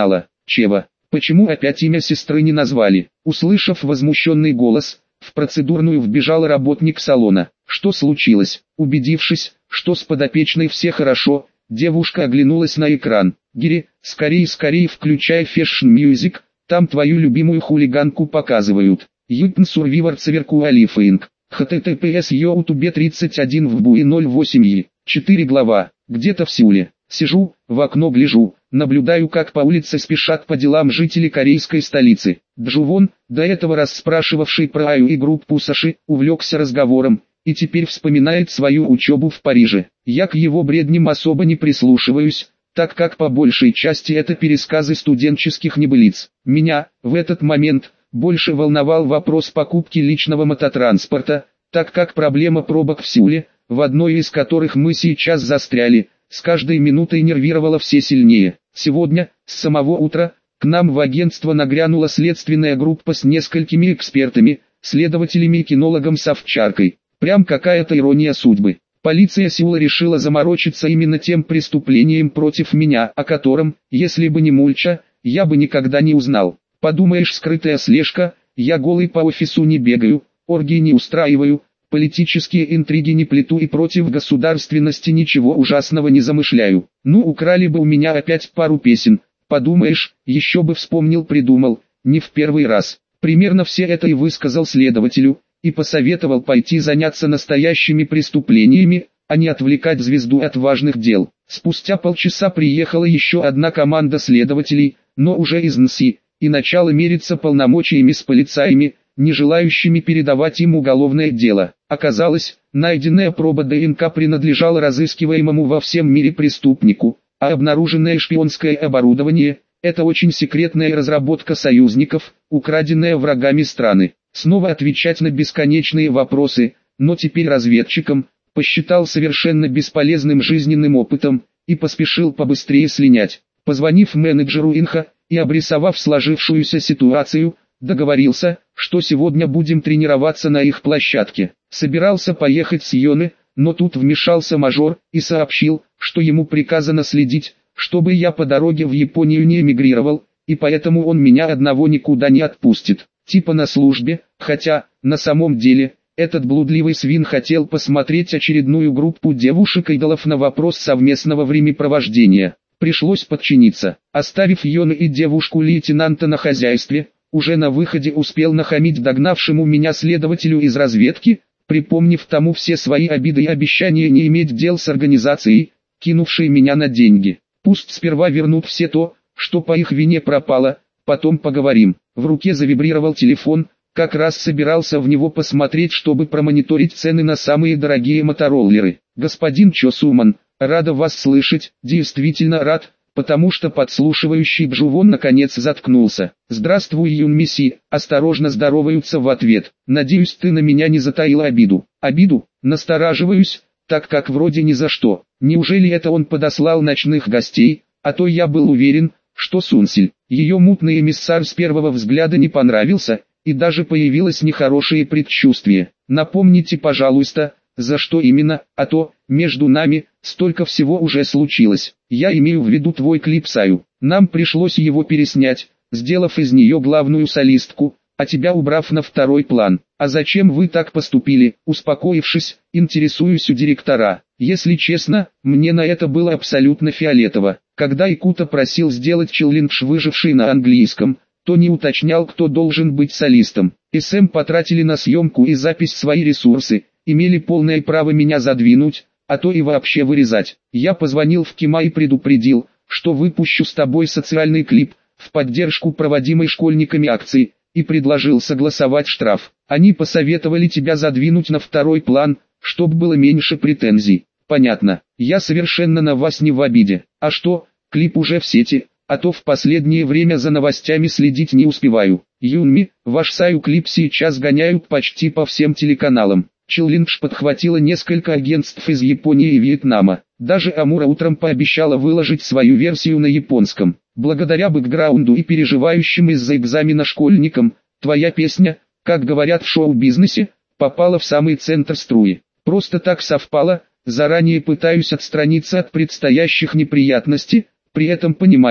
Чева. Почему опять имя сестры не назвали? Услышав возмущенный голос, в процедурную вбежал работник салона. Что случилось? Убедившись, что с подопечной все хорошо, девушка оглянулась на экран. Гири, скорее скорее включай Fashion Music, там твою любимую хулиганку показывают. Ютн Survivor Цверкуалифинг. https youtube тридцать один в буи ноль восемь и четыре глава. Где-то в Сеуле. Сижу, в окно гляжу, наблюдаю, как по улице спешат по делам жители корейской столицы. Джувон, до этого расспрашивавший про Аю и группу Саши, увлекся разговором, и теперь вспоминает свою учебу в Париже. Я к его бредням особо не прислушиваюсь, так как по большей части это пересказы студенческих небылиц. Меня, в этот момент, больше волновал вопрос покупки личного мототранспорта, так как проблема пробок в Сеуле, в одной из которых мы сейчас застряли, с каждой минутой нервировала все сильнее. Сегодня, с самого утра, к нам в агентство нагрянула следственная группа с несколькими экспертами, следователями и кинологом с овчаркой. Прям какая-то ирония судьбы. Полиция Сеула решила заморочиться именно тем преступлением против меня, о котором, если бы не мульча, я бы никогда не узнал. Подумаешь, скрытая слежка, я голый по офису не бегаю, оргии не устраиваю, политические интриги не плету и против государственности ничего ужасного не замышляю. Ну, украли бы у меня опять пару песен, подумаешь, еще бы вспомнил-придумал, не в первый раз. Примерно все это и высказал следователю, и посоветовал пойти заняться настоящими преступлениями, а не отвлекать звезду от важных дел. Спустя полчаса приехала еще одна команда следователей, но уже из эн си, и начало мериться полномочиями с полицаями, не желающими передавать им уголовное дело. Оказалось, найденная проба ДНК принадлежала разыскиваемому во всем мире преступнику, а обнаруженное шпионское оборудование – это очень секретная разработка союзников, украденная врагами страны. Снова отвечать на бесконечные вопросы, но теперь разведчиком, посчитал совершенно бесполезным жизненным опытом, и поспешил побыстрее слинять. Позвонив менеджеру Инха и обрисовав сложившуюся ситуацию, договорился, что сегодня будем тренироваться на их площадке. Собирался поехать с Йоны, но тут вмешался мажор и сообщил, что ему приказано следить, чтобы я по дороге в Японию не эмигрировал, и поэтому он меня одного никуда не отпустит. Типа на службе, хотя, на самом деле, этот блудливый свин хотел посмотреть очередную группу девушек-идолов на вопрос совместного времяпровождения. Пришлось подчиниться. Оставив Йону и девушку-лейтенанта на хозяйстве, уже на выходе успел нахамить догнавшему меня следователю из разведки, припомнив тому все свои обиды и обещания не иметь дел с организацией, кинувшей меня на деньги. Пусть сперва вернут все то, что по их вине пропало, потом поговорим. В руке завибрировал телефон, как раз собирался в него посмотреть, чтобы промониторить цены на самые дорогие мотороллеры. «Господин Чо Суман, рада вас слышать, действительно рад», потому что подслушивающий Бжувон наконец заткнулся. «Здравствуй, Юн Миси», осторожно здороваются в ответ. «Надеюсь, ты на меня не затаила обиду». «Обиду?» Настораживаюсь, так как вроде ни за что. Неужели это он подослал ночных гостей, а то я был уверен, что Сунсиль, ее мутный эмиссар с первого взгляда не понравился, и даже появилось нехорошее предчувствие. Напомните, пожалуйста, за что именно, а то, между нами, столько всего уже случилось. Я имею в виду твой клип Саю. Нам пришлось его переснять, сделав из нее главную солистку, а тебя убрав на второй план. А зачем вы так поступили? Успокоившись, интересуюсь у директора. Если честно, мне на это было абсолютно фиолетово. Когда Икута просил сделать челлендж, выживший на английском, то не уточнял, кто должен быть солистом. эс эм потратили на съемку и запись свои ресурсы, имели полное право меня задвинуть, а то и вообще вырезать. Я позвонил в Кима и предупредил, что выпущу с тобой социальный клип, в поддержку проводимой школьниками акции, и предложил согласовать штраф. Они посоветовали тебя задвинуть на второй план, чтобы было меньше претензий. Понятно, я совершенно на вас не в обиде. А что, клип уже в сети, а то в последнее время за новостями следить не успеваю. Юнми, ваш Саю клип сейчас гоняют почти по всем телеканалам. Челлендж подхватило несколько агентств из Японии и Вьетнама. Даже Амура утром пообещала выложить свою версию на японском. Благодаря бэкграунду и переживающим из-за экзамена школьникам, твоя песня, как говорят в шоу-бизнесе, попала в самый центр струи. Просто так совпало, заранее пытаюсь отстраниться от предстоящих неприятностей, при этом понимаю,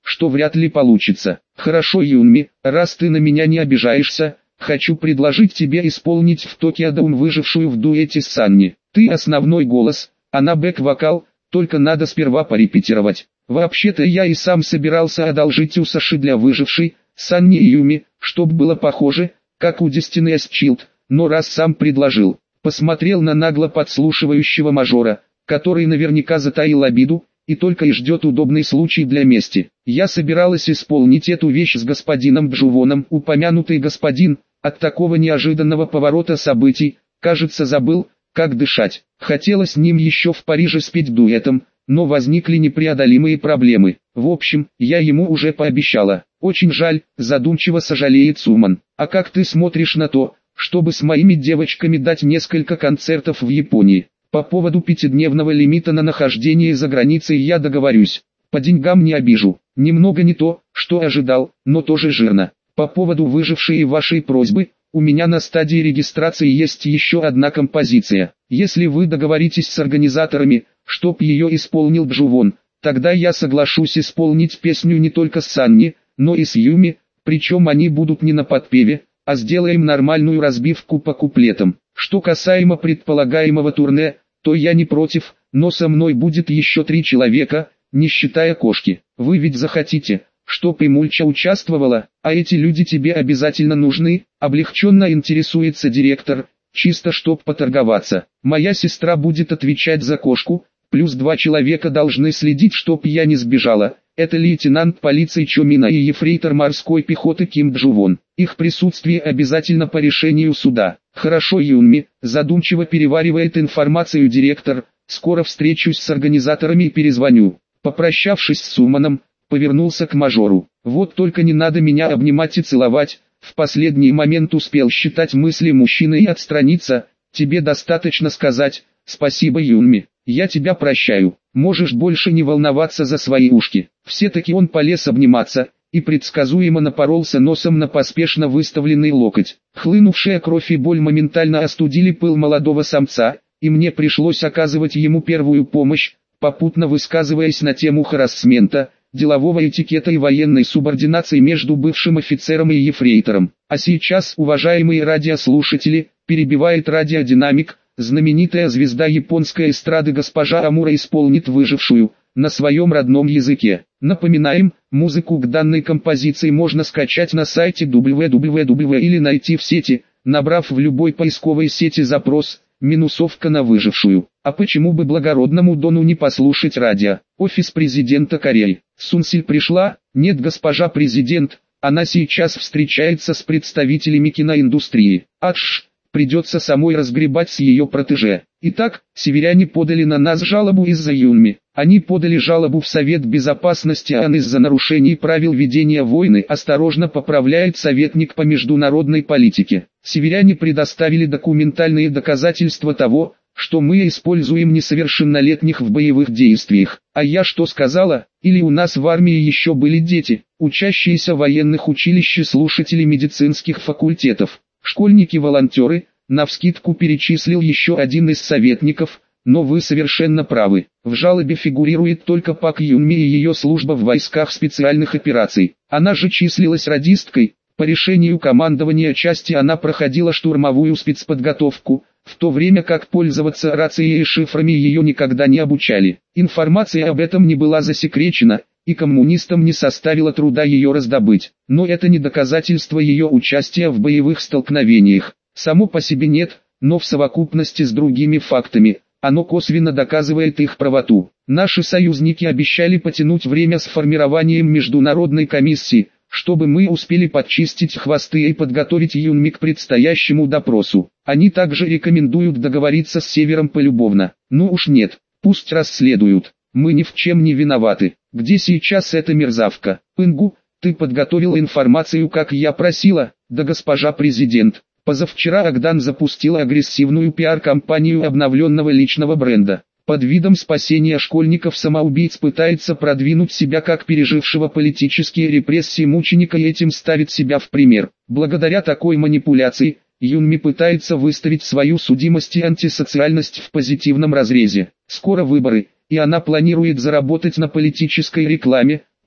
что вряд ли получится. Хорошо, Юнми, раз ты на меня не обижаешься, хочу предложить тебе исполнить в Токио Даун выжившую в дуэте с Санни. Ты основной голос, она бэк-вокал, только надо сперва порепетировать. Вообще-то я и сам собирался одолжить у Саши для выжившей, Санни и Юми, чтоб было похоже, как у Destiny's Child, но раз сам предложил, посмотрел на нагло подслушивающего мажора, который наверняка затаил обиду, и только и ждет удобный случай для мести. Я собиралась исполнить эту вещь с господином Джувоном. Упомянутый господин, от такого неожиданного поворота событий, кажется, забыл, как дышать. Хотела с ним еще в Париже спеть дуэтом, но возникли непреодолимые проблемы. В общем, я ему уже пообещала. Очень жаль, задумчиво сожалеет Суман. А как ты смотришь на то, чтобы с моими девочками дать несколько концертов в Японии? По поводу пятидневного лимита на нахождение за границей я договорюсь. По деньгам не обижу. Немного не то, что ожидал, но тоже жирно. По поводу выжившей вашей просьбы, у меня на стадии регистрации есть еще одна композиция. Если вы договоритесь с организаторами, чтоб ее исполнил Джувон, тогда я соглашусь исполнить песню не только с Санни, но и с Юми, причем они будут не на подпеве, а сделаем нормальную разбивку по куплетам. Что касаемо предполагаемого турне, то я не против, но со мной будет еще три человека, не считая кошки. Вы ведь захотите, чтоб и Мульча участвовала, а эти люди тебе обязательно нужны, облегченно интересуется директор, чисто чтоб поторговаться. Моя сестра будет отвечать за кошку, плюс два человека должны следить, чтоб я не сбежала. Это лейтенант полиции Чо Мина и ефрейтор морской пехоты Ким Джувон. Их присутствие обязательно по решению суда. Хорошо, Юнми, задумчиво переваривает информацию директор, скоро встречусь с организаторами и перезвоню. Попрощавшись с Суманом, повернулся к мажору. Вот только не надо меня обнимать и целовать, в последний момент успел считать мысли мужчины и отстраниться. Тебе достаточно сказать: спасибо, Юнми, я тебя прощаю, можешь больше не волноваться за свои ушки. Все-таки он полез обниматься, и предсказуемо напоролся носом на поспешно выставленный локоть. Хлынувшая кровь и боль моментально остудили пыл молодого самца, и мне пришлось оказывать ему первую помощь, попутно высказываясь на тему харассмента, делового этикета и военной субординации между бывшим офицером и ефрейтором. А сейчас, уважаемые радиослушатели, перебивает радиодинамик, знаменитая звезда японской эстрады госпожа Амура исполнит выжившую на своем родном языке. Напоминаем, музыку к данной композиции можно скачать на сайте дабл ю дабл ю дабл ю или найти в сети, набрав в любой поисковой сети запрос «минусовка на выжившую». А почему бы благородному Дону не послушать радио? Офис президента Кореи. Сунсиль пришла? Нет, госпожа президент, она сейчас встречается с представителями киноиндустрии. Аж, придется самой разгребать с ее протеже. Итак, северяне подали на нас жалобу из-за Юнми. Они подали жалобу в Совет Безопасности ООН из-за нарушений правил ведения войны, осторожно поправляет советник по международной политике. Северяне предоставили документальные доказательства того, что мы используем несовершеннолетних в боевых действиях. А я что сказала? Или у нас в армии еще были дети, учащиеся в военных училищах, слушатели медицинских факультетов, школьники-волонтеры? Навскидку перечислил еще один из советников. Но вы совершенно правы. В жалобе фигурирует только Пак Юнми и ее служба в войсках специальных операций. Она же числилась радисткой. По решению командования части она проходила штурмовую спецподготовку, в то время как пользоваться рацией и шифрами ее никогда не обучали. Информация об этом не была засекречена, и коммунистам не составило труда ее раздобыть. Но это не доказательство ее участия в боевых столкновениях. Само по себе нет, но в совокупности с другими фактами оно косвенно доказывает их правоту. Наши союзники обещали потянуть время с формированием международной комиссии, чтобы мы успели подчистить хвосты и подготовить Юнми к предстоящему допросу. Они также рекомендуют договориться с Севером полюбовно. Ну уж нет, пусть расследуют. Мы ни в чем не виноваты. Где сейчас эта мерзавка? Пынгу, ты подготовил информацию, как я просила? Да, госпожа президент. Позавчера Агдан запустила агрессивную пиар-кампанию обновленного личного бренда. Под видом спасения школьников-самоубийц пытается продвинуть себя как пережившего политические репрессии мученика и этим ставит себя в пример. Благодаря такой манипуляции, Юнми пытается выставить свою судимость и антисоциальность в позитивном разрезе. Скоро выборы, и она планирует заработать на политической рекламе,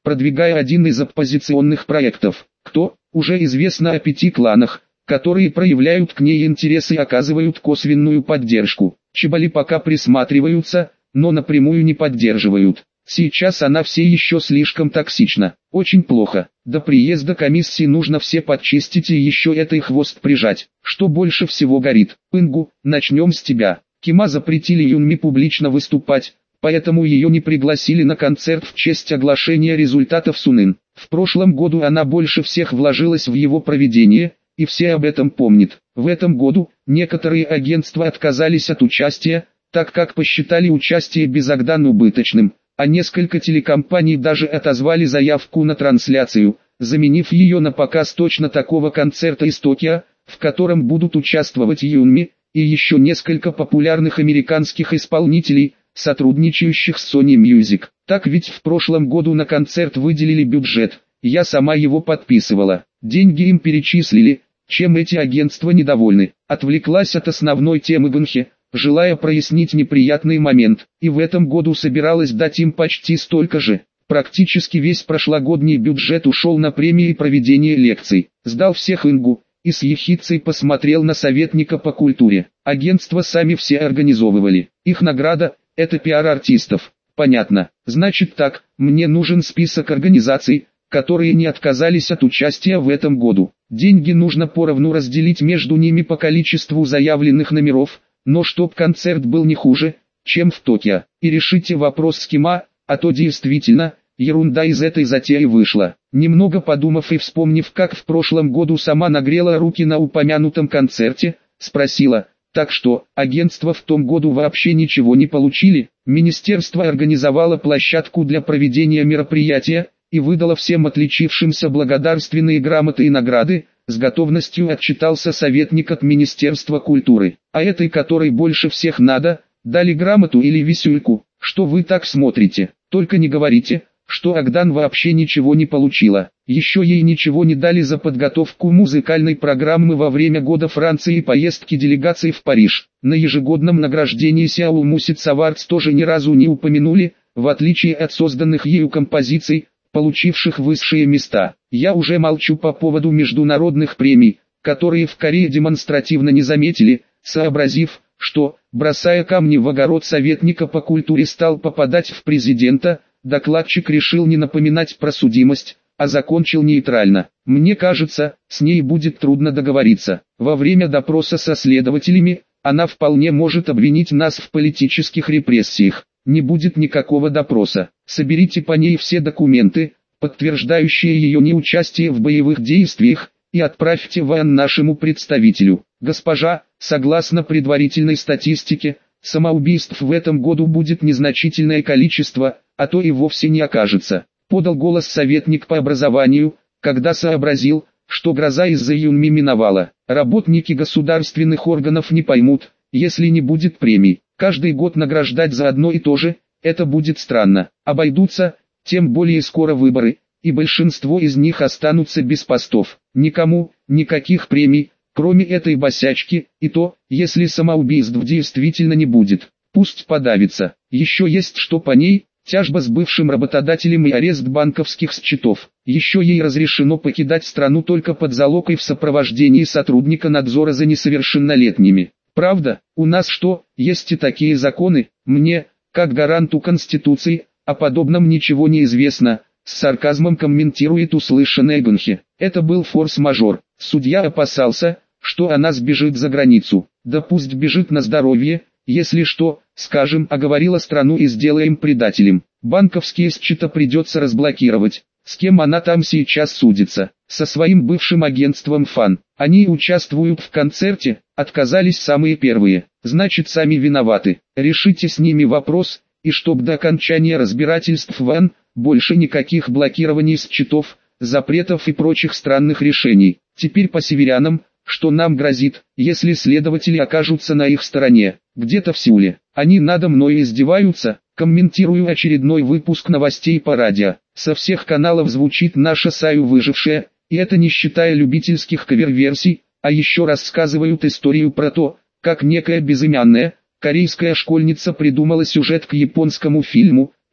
продвигая один из оппозиционных проектов. Кто? Уже известно о пяти кланах, которые проявляют к ней интерес и оказывают косвенную поддержку. Чебали пока присматриваются, но напрямую не поддерживают. Сейчас она все еще слишком токсична. Очень плохо. До приезда комиссии нужно все подчистить и еще этой хвост прижать. Что больше всего горит? Ингу, начнем с тебя. Кима запретили Юнми публично выступать, поэтому ее не пригласили на концерт в честь оглашения результатов Сунын. В прошлом году она больше всех вложилась в его проведение, и все об этом помнят. В этом году некоторые агентства отказались от участия, так как посчитали участие без Агдан убыточным, а несколько телекомпаний даже отозвали заявку на трансляцию, заменив ее на показ точно такого концерта из Токио, в котором будут участвовать Юнми и еще несколько популярных американских исполнителей, сотрудничающих с Sony Music. Так ведь в прошлом году на концерт выделили бюджет, я сама его подписывала. Деньги им перечислили, чем эти агентства недовольны. Отвлеклась от основной темы Гунхи, желая прояснить неприятный момент, и в этом году собиралась дать им почти столько же. Практически весь прошлогодний бюджет ушел на премии и проведение лекций. Сдал всех Ингу, и с ехидцей посмотрел на советника по культуре. Агентства сами все организовывали. Их награда – это пиар артистов. Понятно. Значит так, мне нужен список организаций, которые не отказались от участия в этом году. Деньги нужно поровну разделить между ними по количеству заявленных номеров, но чтоб концерт был не хуже, чем в Токио. И решите вопрос с Кима, а то действительно, ерунда из этой затеи вышла. Немного подумав и вспомнив, как в прошлом году сама нагрела руки на упомянутом концерте, спросила: так что, агентства в том году вообще ничего не получили? Министерство организовало площадку для проведения мероприятия и выдало всем отличившимся благодарственные грамоты и награды, с готовностью отчитался советник от Министерства культуры. А этой, которой больше всех надо, дали грамоту или висюльку? Что вы так смотрите? Только не говорите, что Агдан вообще ничего не получила. Еще ей ничего не дали за подготовку музыкальной программы во время года Франции и поездки делегаций в Париж. На ежегодном награждении Сяо Мусиц Авардс тоже ни разу не упомянули, в отличие от созданных ею композиций, получивших высшие места. Я уже молчу по поводу международных премий, которые в Корее демонстративно не заметили, сообразив, что, бросая камни в огород советника по культуре, стал попадать в президента. Докладчик решил не напоминать про судимость, а закончил нейтрально. Мне кажется, с ней будет трудно договориться. Во время допроса со следователями, она вполне может обвинить нас в политических репрессиях. Не будет никакого допроса. Соберите по ней все документы, подтверждающие ее неучастие в боевых действиях, и отправьте в АН нашему представителю. Госпожа, согласно предварительной статистике, самоубийств в этом году будет незначительное количество, а то и вовсе не окажется. Подал голос советник по образованию, когда сообразил, что гроза из-за Юнми миновала. Работники государственных органов не поймут, если не будет премий. Каждый год награждать за одно и то же, это будет странно. Обойдутся, тем более скоро выборы, и большинство из них останутся без постов. Никому, никаких премий, кроме этой босячки, и то, если самоубийств действительно не будет. Пусть подавится. Еще есть что по ней, тяжба с бывшим работодателем и арест банковских счетов. Еще ей разрешено покидать страну только под залог и в сопровождении сотрудника надзора за несовершеннолетними. Правда, у нас что, есть и такие законы? Мне, как гаранту Конституции, о подобном ничего не известно, с сарказмом комментирует услышанное Гунхи. Это был форс-мажор. Судья опасался, что она сбежит за границу. Да пусть бежит на здоровье, если что, скажем, оговорила страну и сделаем предателем. Банковские счета придется разблокировать. С кем она там сейчас судится? Со своим бывшим агентством Фан. Они участвуют в концерте, отказались самые первые. Значит, сами виноваты. Решите с ними вопрос, и чтоб до окончания разбирательств в АН, больше никаких блокирований счетов, запретов и прочих странных решений. Теперь по северянам, что нам грозит, если следователи окажутся на их стороне. Где-то в Сеуле. Они надо мной издеваются. Комментирую очередной выпуск новостей по радио. Со всех каналов звучит наша Саю выжившая, и это не считая любительских кавер-версий, а еще рассказывают историю про то, как некая безымянная, корейская школьница придумала сюжет к японскому фильму,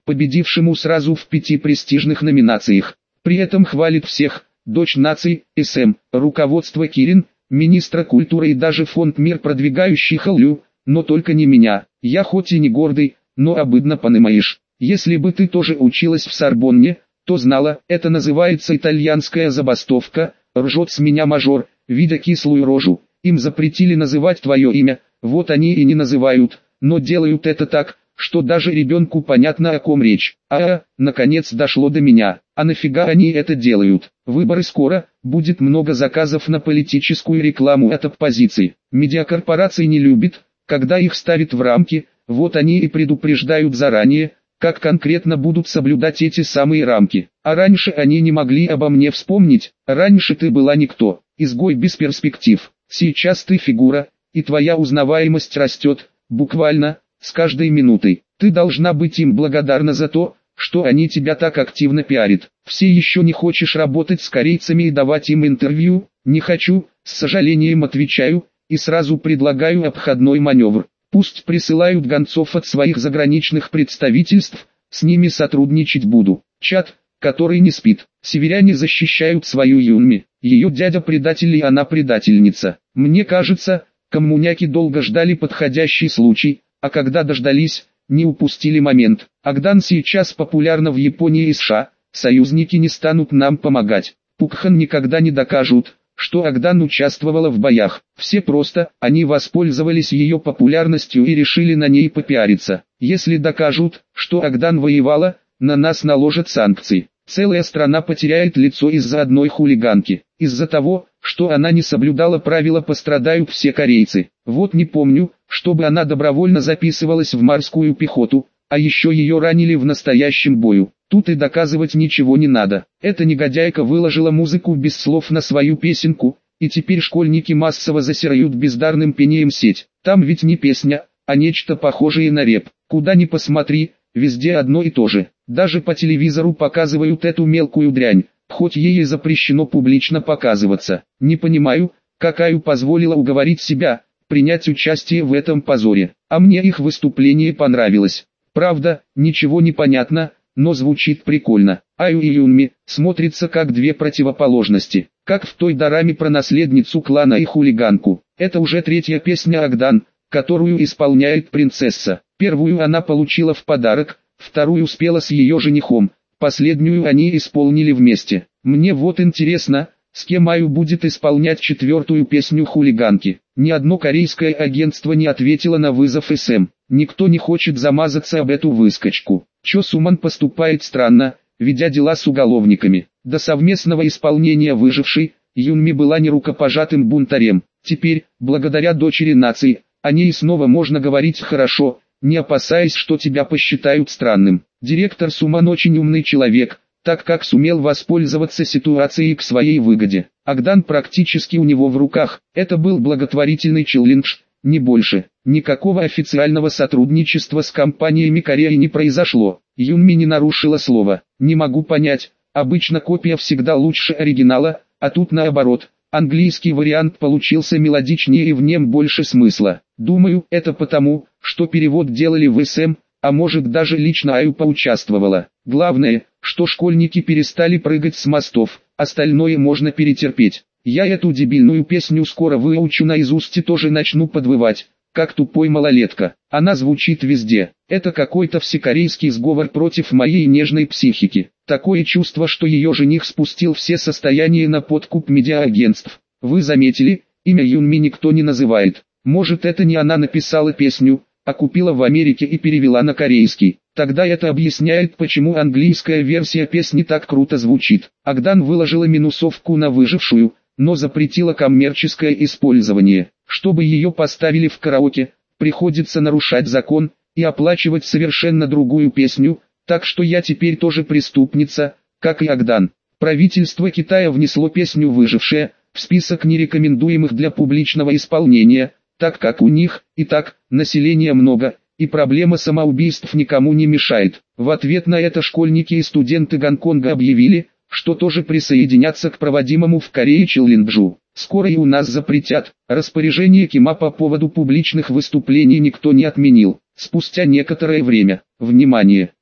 победившему сразу в пяти престижных номинациях. При этом хвалит всех: Дочь наций, эс эм, руководство Кирин, министра культуры и даже фонд «Мир», продвигающий халю, но только не меня. Я хоть и не гордый, но обыдно понимаешь. Если бы ты тоже училась в Сорбонне, то знала, это называется итальянская забастовка. Ржет с меня мажор, видя кислую рожу. Им запретили называть твое имя, вот они и не называют, но делают это так, что даже ребенку понятно, о ком речь. А, -а, -а наконец дошло до меня. А нафига они это делают? Выборы скоро, будет много заказов на политическую рекламу от оппозиции. Медиакорпорации не любят, когда их ставят в рамки, вот они и предупреждают заранее, как конкретно будут соблюдать эти самые рамки. А раньше они не могли обо мне вспомнить, раньше ты была никто, изгой без перспектив. Сейчас ты фигура, и твоя узнаваемость растет, буквально, с каждой минутой. Ты должна быть им благодарна за то, что они тебя так активно пиарят. Все еще не хочешь работать с корейцами и давать им интервью? Не хочу, с сожалением отвечаю, и сразу предлагаю обходной маневр. Пусть присылают гонцов от своих заграничных представительств, с ними сотрудничать буду. Чат, который не спит. Северяне защищают свою Юнми. Ее дядя предатель и она предательница. Мне кажется, коммуняки долго ждали подходящий случай, а когда дождались, не упустили момент. Агдан сейчас популярна в Японии и США, союзники не станут нам помогать. Пукхан никогда не докажут, что Агдан участвовала в боях. Все просто, они воспользовались ее популярностью и решили на ней попиариться. Если докажут, что Агдан воевала, на нас наложат санкции. Целая страна потеряет лицо из-за одной хулиганки. Из-за того, что она не соблюдала правила, пострадают все корейцы. Вот не помню, чтобы она добровольно записывалась в морскую пехоту, а еще ее ранили в настоящем бою. Тут и доказывать ничего не надо. Эта негодяйка выложила музыку без слов на свою песенку, и теперь школьники массово засирают бездарным пением сеть. Там ведь не песня, а нечто похожее на рэп. Куда ни посмотри, везде одно и то же. Даже по телевизору показывают эту мелкую дрянь, хоть ей и запрещено публично показываться. Не понимаю, какая позволила уговорить себя принять участие в этом позоре. А мне их выступление понравилось. Правда, ничего не понятно, но звучит прикольно. Аю и Юнми смотрится как две противоположности, как в той дораме про наследницу клана и хулиганку. Это уже третья песня Агдан, которую исполняет принцесса. Первую она получила в подарок, вторую спела с ее женихом, последнюю они исполнили вместе. Мне вот интересно, с кем Аю будет исполнять четвертую песню хулиганки. Ни одно корейское агентство не ответило на вызов эс эм. Никто не хочет замазаться об эту выскочку. Чо Суман поступает странно, ведя дела с уголовниками. До совместного исполнения «Выжившей» Юнми была нерукопожатым бунтарем. Теперь, благодаря дочери нации, о ней снова можно говорить хорошо, не опасаясь, что тебя посчитают странным. Директор Суман очень умный человек, так как сумел воспользоваться ситуацией к своей выгоде. Агдан практически у него в руках. Это был благотворительный челлендж, не больше. Никакого официального сотрудничества с компаниями Кореи не произошло. Юнми не нарушила слова. Не могу понять, обычно копия всегда лучше оригинала, а тут наоборот. Английский вариант получился мелодичнее и в нем больше смысла. Думаю, это потому, что перевод делали в эс эм, а может даже лично Аю поучаствовала. Главное, что школьники перестали прыгать с мостов, остальное можно перетерпеть. Я эту дебильную песню скоро выучу наизусть и тоже начну подвывать, как тупой малолетка. Она звучит везде. Это какой-то всекорейский сговор против моей нежной психики. Такое чувство, что ее жених спустил все состояния на подкуп медиаагентств. Вы заметили, имя Юнми никто не называет. Может, это не она написала песню, а купила в Америке и перевела на корейский. Тогда это объясняет, почему английская версия песни так круто звучит. Агдан выложила минусовку на «Выжившую», но запретила коммерческое использование. Чтобы ее поставили в караоке, приходится нарушать закон и оплачивать совершенно другую песню, так что я теперь тоже преступница, как и Агдан. Правительство Китая внесло песню «Выжившая» в список нерекомендуемых для публичного исполнения, так как у них, и так, населения много, и проблема самоубийств никому не мешает. В ответ на это школьники и студенты Гонконга объявили, что тоже присоединятся к проводимому в Корее челленджу. Скоро и у нас запретят. Распоряжение Кима по поводу публичных выступлений никто не отменил. Спустя некоторое время, внимание,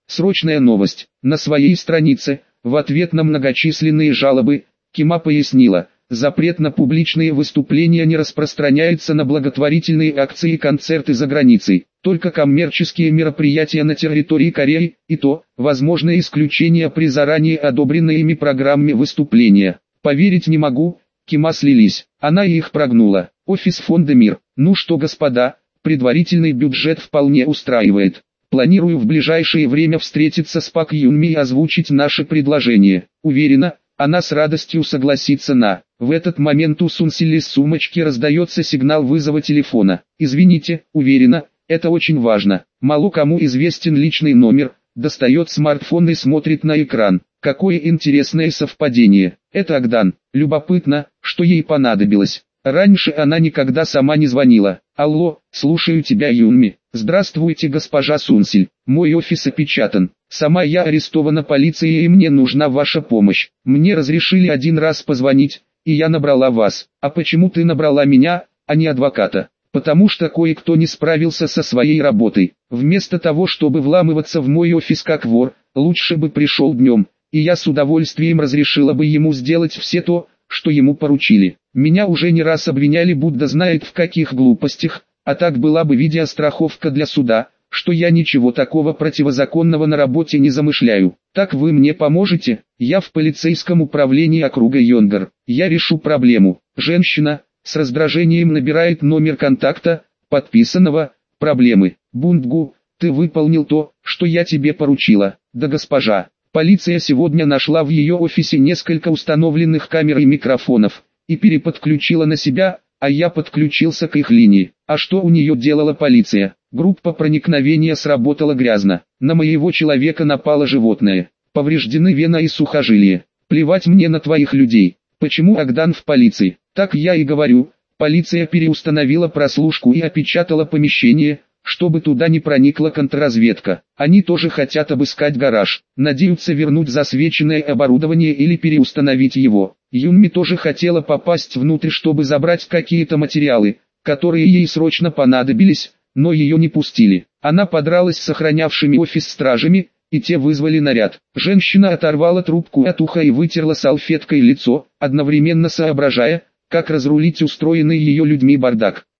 Срочная новость. На своей странице, в ответ на многочисленные жалобы, Кима пояснила, запрет на публичные выступления не распространяется на благотворительные акции и концерты за границей, только коммерческие мероприятия на территории Кореи, и то, возможно исключение при заранее одобренной ими программе выступления. Поверить не могу, Кима слились, она и их прогнула. Офис фонда «Мир». Ну что, господа, предварительный бюджет вполне устраивает. Планирую в ближайшее время встретиться с Пак Юнми и озвучить наше предложение. Уверена, она с радостью согласится на... В этот момент у Сунсиль из сумочки раздается сигнал вызова телефона. Извините, уверена, это очень важно. Мало кому известен личный номер. Достает смартфон и смотрит на экран. Какое интересное совпадение. Это Агдан. Любопытно, что ей понадобилось. Раньше она никогда сама не звонила. Алло, слушаю тебя, Юнми. Здравствуйте, госпожа Сунсиль. Мой офис опечатан. Сама я арестована полицией и мне нужна ваша помощь. Мне разрешили один раз позвонить, и я набрала вас. А почему ты набрала меня, а не адвоката? Потому что кое-кто не справился со своей работой. Вместо того, чтобы вламываться в мой офис как вор, лучше бы пришел днем, и я с удовольствием разрешила бы ему сделать все то, что ему поручили. Меня уже не раз обвиняли, будто знает в каких глупостях, а так была бы видеостраховка для суда, что я ничего такого противозаконного на работе не замышляю. Так вы мне поможете? Я в полицейском управлении округа Йонгар. Я решу проблему. Женщина с раздражением набирает номер контакта, подписанного, проблемы. Бундгу, ты выполнил то, что я тебе поручила. Да, госпожа. Полиция сегодня нашла в ее офисе несколько установленных камер и микрофонов, и переподключила на себя, а я подключился к их линии. А что у нее делала полиция? Группа проникновения сработала грязно. На моего человека напало животное. Повреждены вена и сухожилие. Плевать мне на твоих людей. Почему Агдан в полиции? Так я и говорю. Полиция переустановила прослушку и опечатала помещение, чтобы туда не проникла контрразведка. Они тоже хотят обыскать гараж. Надеются вернуть засвеченное оборудование или переустановить его. Юнми тоже хотела попасть внутрь, чтобы забрать какие-то материалы, которые ей срочно понадобились, но ее не пустили. Она подралась с охранявшими офис стражами, и те вызвали наряд. Женщина оторвала трубку от уха и вытерла салфеткой лицо, одновременно соображая, как разрулить устроенный ее людьми бардак.